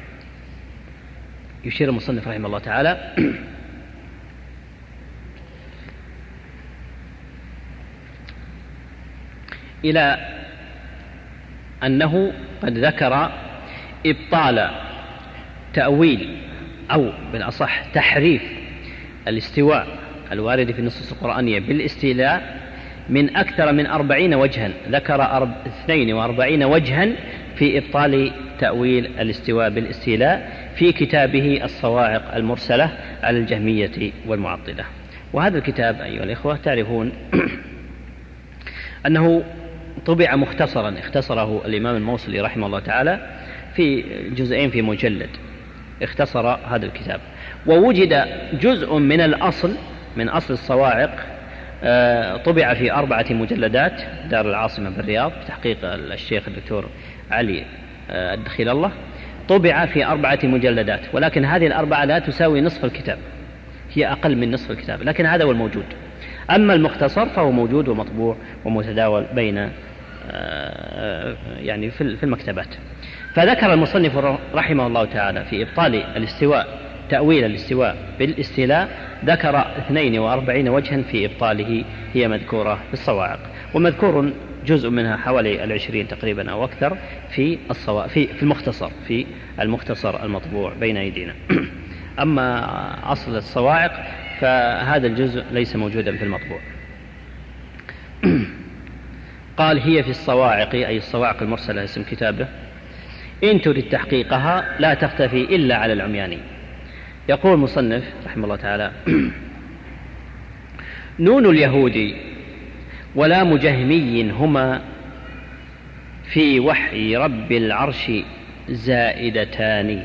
يشير المصنف رحمه الله تعالى إلى أنه قد ذكر إبطال تأويل أو بالأصح تحريف الاستواء الوارد في النصوص القرآنية بالاستيلاء من أكثر من 40 وجها، ذكر 42 وجها في إبطال تأويل الاستواء بالاستيلاء في كتابه الصواعق المرسلة على الجهمية والمعطلة. وهذا الكتاب أيها الإخوة تعرفون أنه طبع مختصرا، اختصره الإمام الموصلي رحمه الله تعالى في جزئين في مجلد، اختصر هذا الكتاب. ووجد جزء من الأصل من أصل الصواعق طبع في 4 مجلدات، دار العاصمة بالرياض بتحقيق الشيخ الدكتور علي الدخيل الله، طبع في 4 مجلدات، ولكن هذه ال4 لا تساوي نصف الكتاب، هي أقل من نصف الكتاب، لكن هذا هو الموجود. أما المختصر فهو موجود ومطبوع ومتداول بين يعني في المكتبات. فذكر المصنف رحمه الله تعالى في إبطال الاستواء تأويل الاستواء بالاستيلاء، ذكر 42 وجها في إبطاله، هي مذكورة في الصواعق، ومذكور جزء منها حوالي 20 تقريبا أو أكثر في المختصر المطبوع بين أيدينا. أما أصل الصواعق فهذا الجزء ليس موجودا في المطبوع. قال هي في الصواعق، أي الصواعق المرسلة اسم كتابه، إن ترد تحقيقها لا تختفي إلا على العميان. يقول المصنف رحمه الله تعالى نون اليهود ولام جهمي هما في وحي رب العرش زائدتان.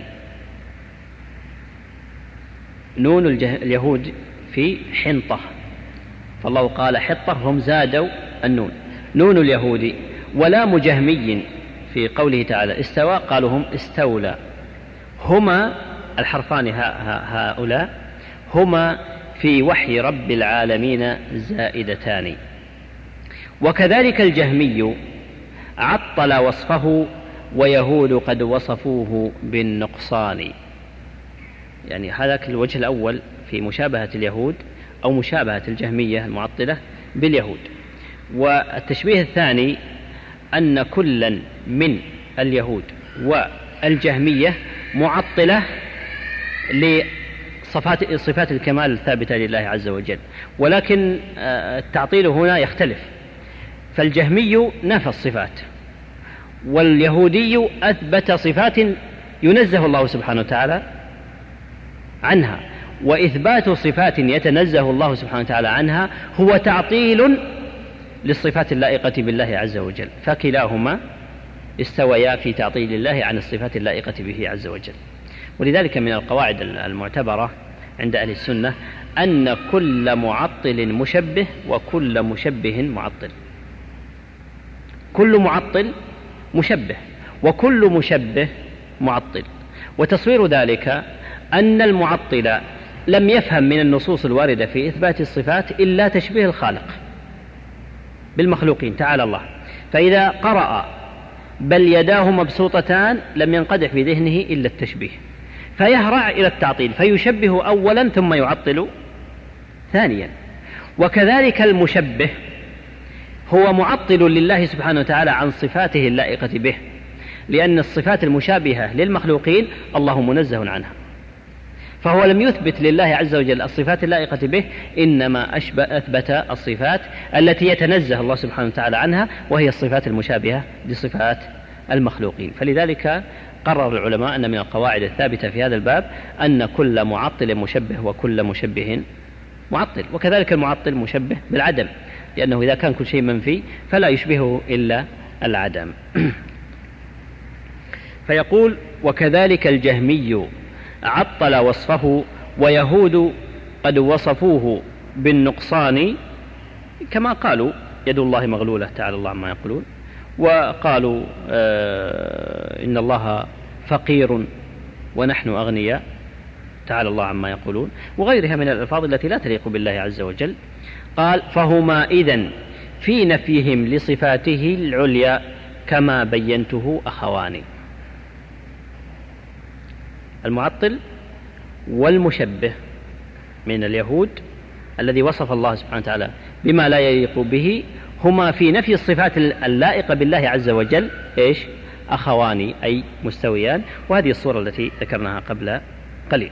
نون اليهود في حنطة، فالله قال حطة هم زادوا النون. نون اليهود ولام جهمي في قوله تعالى استوى قالوا هم استولى، هما الحرفان هؤلاء هما في وحي رب العالمين زائدتان. وكذلك الجهمي عطل وصفه ويهود قد وصفوه بالنقصان. يعني هذا الوجه الأول في مشابهة اليهود أو مشابهة الجهمية المعطلة باليهود. والتشبيه الثاني أن كلا من اليهود والجهمية معطلة لصفات الكمال الثابتة لله عز وجل، ولكن التعطيل هنا يختلف، فالجهمي نفى الصفات واليهودي أثبت صفات ينزه الله سبحانه وتعالى عنها، وإثبات صفات يتنزه الله سبحانه وتعالى عنها هو تعطيل للصفات اللائقة بالله عز وجل، فكلاهما استويا في تعطيل الله عن الصفات اللائقة به عز وجل. ولذلك من القواعد المعتبرة عند أهل السنة أن كل معطل مشبه وكل مشبه معطل. كل معطل مشبه وكل مشبه معطل. وتصوير ذلك أن المعطل لم يفهم من النصوص الواردة في إثبات الصفات إلا تشبيه الخالق بالمخلوقين تعالى الله، فإذا قرأ بل يداه مبسوطتان لم ينقدح في ذهنه إلا التشبيه، فيهرع إلى التعطيل فيشبه أولا ثم يعطل ثانيا. وكذلك المشبه هو معطل لله سبحانه وتعالى عن صفاته اللائقة به، لأن الصفات المشابهة للمخلوقين الله منزه عنها، فهو لم يثبت لله عز وجل الصفات اللائقة به، إنما أثبت الصفات التي يتنزه الله سبحانه وتعالى عنها، وهي الصفات المشابهة لصفات المخلوقين. فلذلك قرر العلماء أن من القواعد الثابتة في هذا الباب أن كل معطل مشبه وكل مشبه معطل. وكذلك المعطل مشبه بالعدم، لأنه إذا كان كل شيء منفي فلا يشبهه إلا العدم. فيقول: وكذلك الجهمي عطل وصفه، ويهود قد وصفوه بالنقصان كما قالوا يد الله مغلولة تعالى الله عما يقولون، وقالوا إن الله فقير ونحن أغنياء تعالى الله عما يقولون، وغيرها من الألفاظ التي لا تليق بالله عز وجل. قال: فهما إذن في نفيهم لصفاته العليا كما بينته أخوان. المعطل والمشبه من اليهود الذي وصف الله سبحانه وتعالى بما لا يليق به هما في نفي الصفات اللائقة بالله عز وجل أخوان، أي مستويان. وهذه الصورة التي ذكرناها قبل قليل.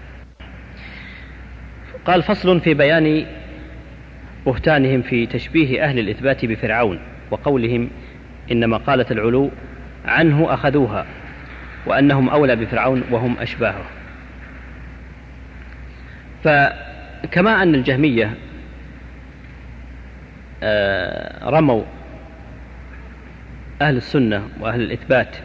قال: فصل في بيان بهتانهم في تشبيه أهل الإثبات بفرعون، وقولهم إن مقالة العلو عنه أخذوها، وأنهم أولى بفرعون وهم أشباهه. فكما أن الجهمية رموا أهل السنة وأهل الإثبات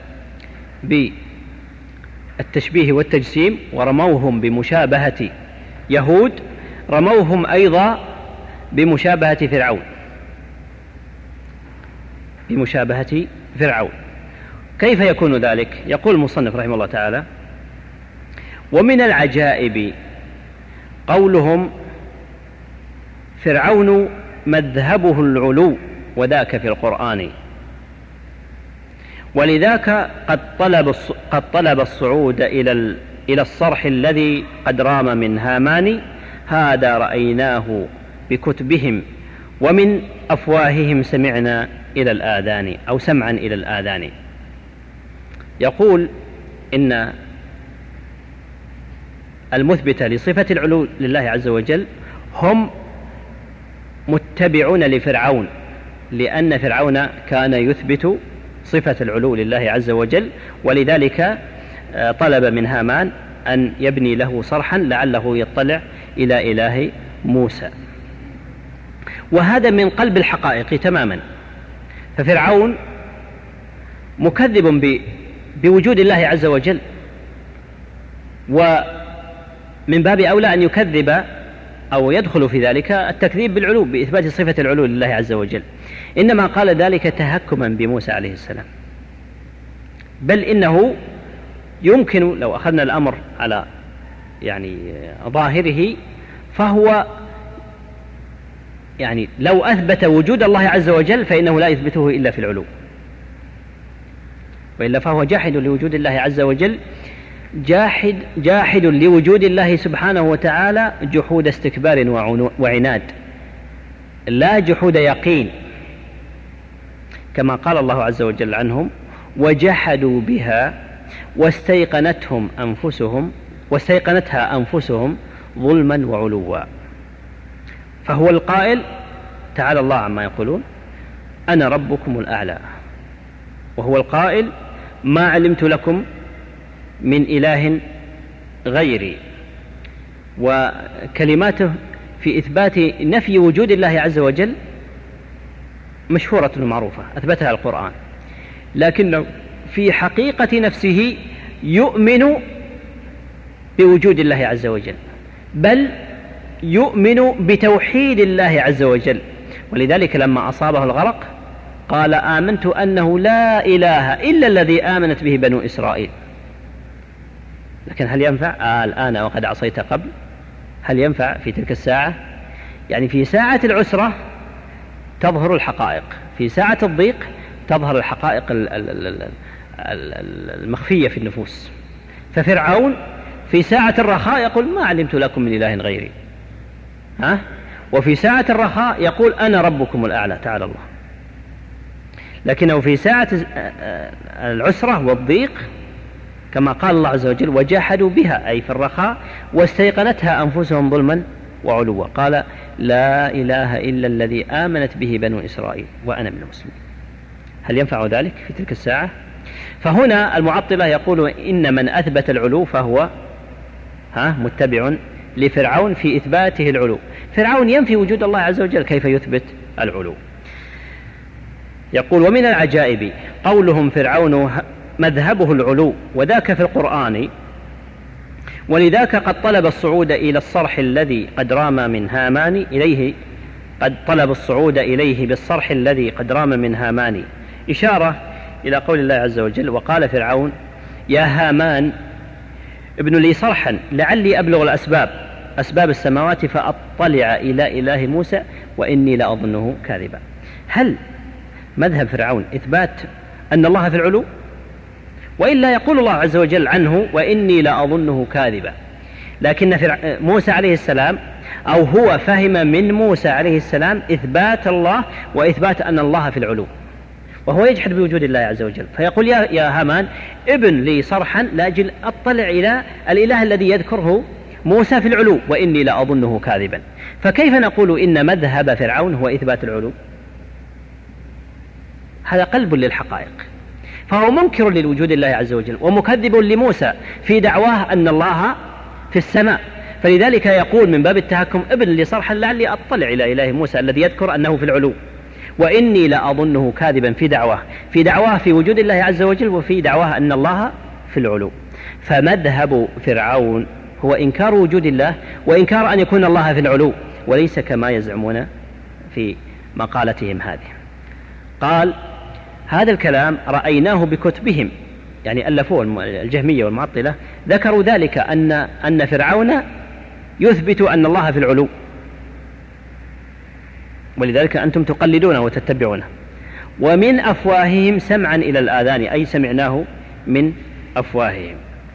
بالتشبيه والتجسيم ورموهم بمشابهة يهود، رموهم أيضا بمشابهة فرعون. كيف يكون ذلك؟ يقول المصنف رحمه الله تعالى: ومن العجائب قولهم فرعون مذهبه العلو وذاك في القرآن، ولذاك قد طلب الصعود إلى الصرح الذي قد رام من هامان، هذا رأيناه بكتبهم ومن أفواههم سمعنا إلى الآذان، أو سمعا إلى الآذان. يقول إن المثبت لصفة العلو لله عز وجل هم متبعون لفرعون، لأن فرعون كان يثبت صفة العلو لله عز وجل، ولذلك طلب من هامان أن يبني له صرحا لعله يطلع إلى إله موسى. وهذا من قلب الحقائق تماما. ففرعون مكذب بوجود الله عز وجل، ومن باب أولى أن يكذب أو يدخل في ذلك التكذيب بالعلو، بإثبات صفة العلو لله عز وجل، إنما قال ذلك تهكما بموسى عليه السلام. بل إنه يمكن لو أخذنا الأمر على ظاهره، فهو لو أثبت وجود الله عز وجل فإنه لا يثبته إلا في العلو، وإلا فهو جاحد لوجود الله عز وجل، جاحد لوجود الله سبحانه وتعالى جحود استكبار وعناد، لا جحود يقين، كما قال الله عز وجل عنهم: وجحدوا بها واستيقنتها أنفسهم ظلما وعلوا. فهو القائل تعالى الله عما يقولون: أنا ربكم الأعلى، وهو القائل: ما علمت لكم من إله غيري. وكلماته في إثبات نفي وجود الله عز وجل مشهورة ومعروفة، أثبتها القرآن، لكنه في حقيقة نفسه يؤمن بوجود الله عز وجل، بل يؤمن بتوحيد الله عز وجل. ولذلك لما أصابه الغرق قال آمنت أنه لا إله إلا الذي آمنت به بنو إسرائيل. لكن هل ينفع الآن وقد عصيت قبل؟ هل ينفع في تلك الساعة؟ يعني في ساعة العسرة تظهر الحقائق، في ساعة الضيق تظهر الحقائق المخفية في النفوس. ففرعون في ساعة الرخاء يقول ما علمت لكم من إله غيري، وفي ساعة الرخاء يقول أنا ربكم الأعلى تعالى الله. لكنه في ساعة العسرة والضيق كما قال الله عز وجل وجحدوا بها أي في الرخاء واستيقنتها أنفسهم ظلما وعلوا قال لا إله إلا الذي آمنت به بنو إسرائيل وأنا من المسلمين. هل ينفع ذلك في تلك الساعة؟ فهنا المعطلة يقول إن من أثبت العلو فهو متبع لفرعون في إثباته العلو. فرعون ينفي وجود الله عز وجل، كيف يثبت العلو؟ يقول ومن العجائب قولهم فرعون مذهبه العلو وذاك في القرآن، ولذاك قد طلب الصعود إلى الصرح الذي قد رام من هامان إليه، قد طلب الصعود إليه بالصرح الذي قد رام من هامان، إشارة إلى قول الله عز وجل وقال فرعون يا هامان ابن لي صرحا لعلي أبلغ أسباب السماوات فأطلع إلى إله موسى وإني لأظنه كاذبا. هل مذهب فرعون إثبات أن الله في العلو؟ وإلا يقول الله عز وجل عنه وإني لأظنه كاذبا. لكن موسى عليه السلام أو هو فهم من موسى عليه السلام إثبات الله وإثبات أن الله في العلو، وهو يجحد بوجود الله عز وجل. فيقول يا هامان ابن لي صرحا لأجل أطلع إلى الإله الذي يذكره موسى في العلو وإني لأظنه كاذبا. فكيف نقول إن مذهب فرعون هو إثبات العلو؟ هذا قلب للحقائق. فهو منكر للوجود الله عز وجل ومكذب لموسى في دعواه أن الله في السماء. فلذلك يقول من باب التهكم ابن لي صرحا لعلي أطلع إلى إله موسى الذي يذكر أنه في العلو وإني لأظنه كاذبا في دعواه في وجود الله عز وجل وفي دعواه أن الله في العلو. فمذهب فرعون هو إنكار وجود الله وإنكار أن يكون الله في العلو، وليس كما يزعمون في مقالتهم هذه. قال هذا الكلام رأيناه بكتبهم، يعني ألفوه الجهمية والمعطلة ذكروا ذلك أن فرعون يثبت أن الله في العلو، ولذلك أنتم تقلدونه وتتبعونه. ومن أفواههم سمعا إلى الآذان أي سمعناه من أفواههم.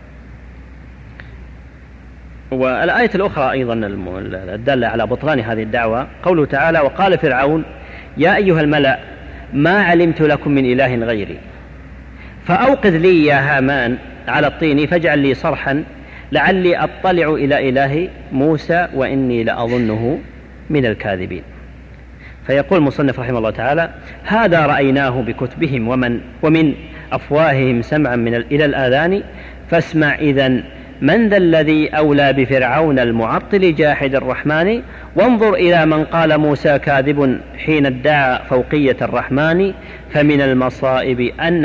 والآية الأخرى أيضا الدالة على بطلان هذه الدعوة قوله تعالى وقال فرعون يا أيها الملأ ما علمت لكم من إله غيري فأوقذ لي يا هامان على الطين فاجعل لي صرحا لعلي أطلع إلى إله موسى وإني لأظنه من الكاذبين. فيقول المصنف رحمه الله تعالى هذا رأيناه بكتبهم ومن أفواههم سمعا إلى الآذان فاسمع إذن من ذا الذي أولى بفرعون المعطل جاحد الرحمن وانظر إلى من قال موسى كاذب حين ادعى فوقية الرحمن فمن المصائب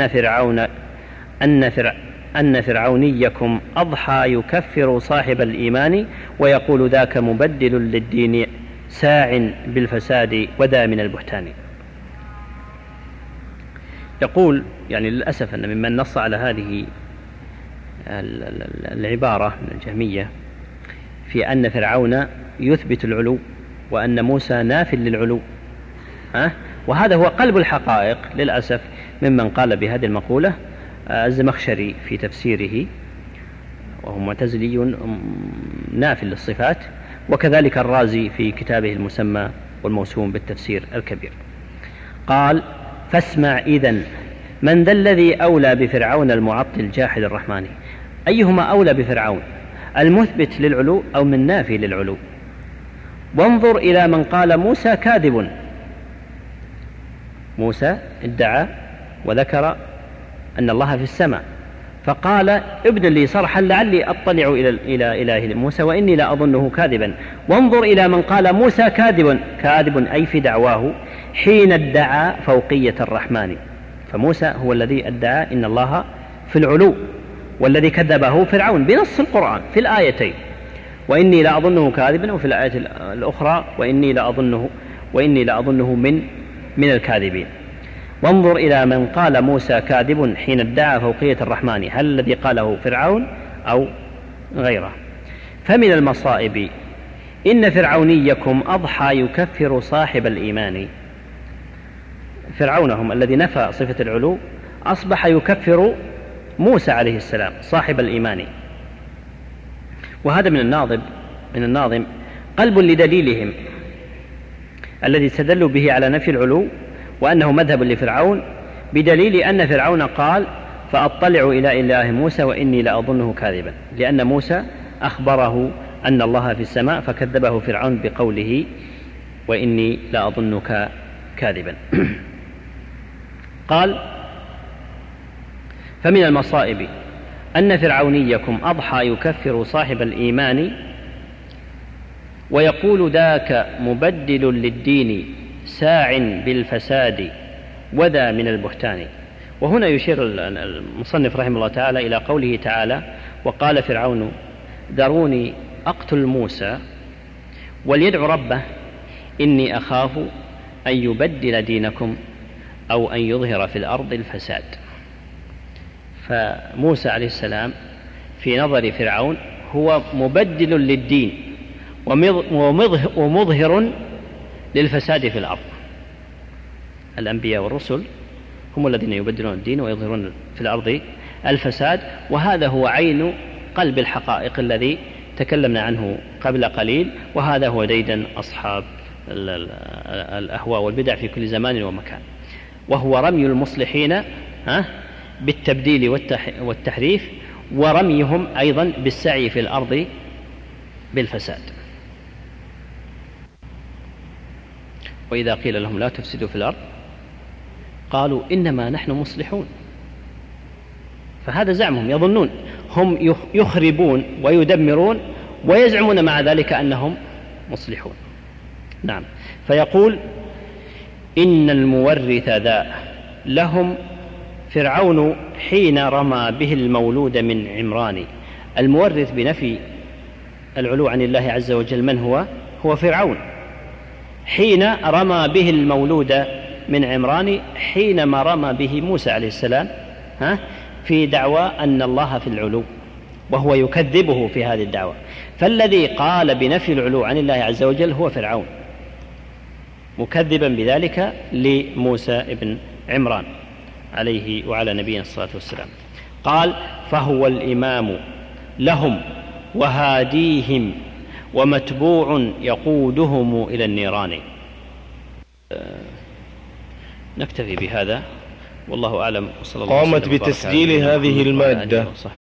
أن فرعونيكم أضحى يكفر صاحب الإيمان ويقول ذاك مبدل للدين ساع بالفساد وذا من البهتان. يقول يعني للأسف أن ممن نص على هذه العبارة من الجهمية في أن فرعون يثبت العلو وأن موسى ناف للعلو، وهذا هو قلب الحقائق للأسف ممن قال بهذه المقولة الزمخشري في تفسيره وهو معتزلي ناف للصفات، وكذلك الرازي في كتابه المسمى والموسوم بالتفسير الكبير. قال فاسمع إذن من ذا الذي أولى بفرعون المعطل جاحد الرحمن، أيهما أولى بفرعون المثبت للعلو أو من نافي للعلو؟ وانظر إلى من قال موسى كاذب، موسى ادعى وذكر أن الله في السماء فقال ابن لي صرحا لعلي أطلع إلى إله موسى وإني لا أظنه كاذبا. وانظر إلى من قال موسى كاذب أي في دعواه حين ادعى فوقية الرحمن، فموسى هو الذي ادعى إن الله في العلو والذي كذبه فرعون بنص القرآن في الآيتين. وإني لأظنه كاذبا، وفي الآية الأخرى وإني لأظنه من الكاذبين. وانظر إلى من قال موسى كاذب حين ادعى فوقية الرحمن، هل الذي قاله فرعون أو غيره؟ فمن المصائب إن فرعونيكم أضحى يكفر صاحب الإيمان. فرعونهم الذي نفى صفة العلو أصبح يكفر موسى عليه السلام صاحب الإيمان. وهذا من الناظم قلب لدليلهم الذي استدلوا به على نفي العلو وأنه مذهب لفرعون، بدليل أن فرعون قال فأطلع إلى إله موسى وإني لأظنه كاذبا، لأن موسى أخبره أن الله في السماء فكذبه فرعون بقوله وإني لأظنك كاذبا. قال فمن المصائب أن فرعونيكم أضحى يكفر صاحب الإيمان ويقول ذاك مبدل للدين ساع بالفساد وذا من البهتان. وهنا يشير المصنف رحمه الله تعالى إلى قوله تعالى وقال فرعون ذروني أقتل موسى وليدعو ربه إني أخاف أن يبدل دينكم أو أن يظهر في الأرض الفساد. فموسى عليه السلام في نظر فرعون هو مبدل للدين ومظهر للفساد في الأرض. الأنبياء والرسل هم الذين يبدلون الدين ويظهرون في الأرض الفساد، وهذا هو عين قلب الحقائق الذي تكلمنا عنه قبل قليل، وهذا هو ديدن أصحاب الأهواء والبدع في كل زمان ومكان، وهو رمي المصلحين بالتبديل والتحريف، ورميهم أيضا بالسعي في الأرض بالفساد. وإذا قيل لهم لا تفسدوا في الأرض قالوا إنما نحن مصلحون. فهذا زعمهم، يظنون هم يخربون ويدمرون ويزعمون مع ذلك أنهم مصلحون. نعم. فيقول إن المورث ذا لهم فرعون حين رمى به المولود من عمران. المورث بنفي العلو عن الله عز وجل من هو فرعون، حين رمى به المولود من عمران، حينما رمى به موسى عليه السلام في دعوى أن الله في العلو، وهو يكذبه في هذه الدعوة. فالذي قال بنفي العلو عن الله عز وجل هو فرعون، مكذبا بذلك لموسى ابن عمران عليه وعلى نبينا الصلاة والسلام. قال فهو الإمام لهم وهاديهم ومتبوع يقودهم إلى النيران. نكتفي بهذا والله أعلم. قامت بتسجيل هذه المادة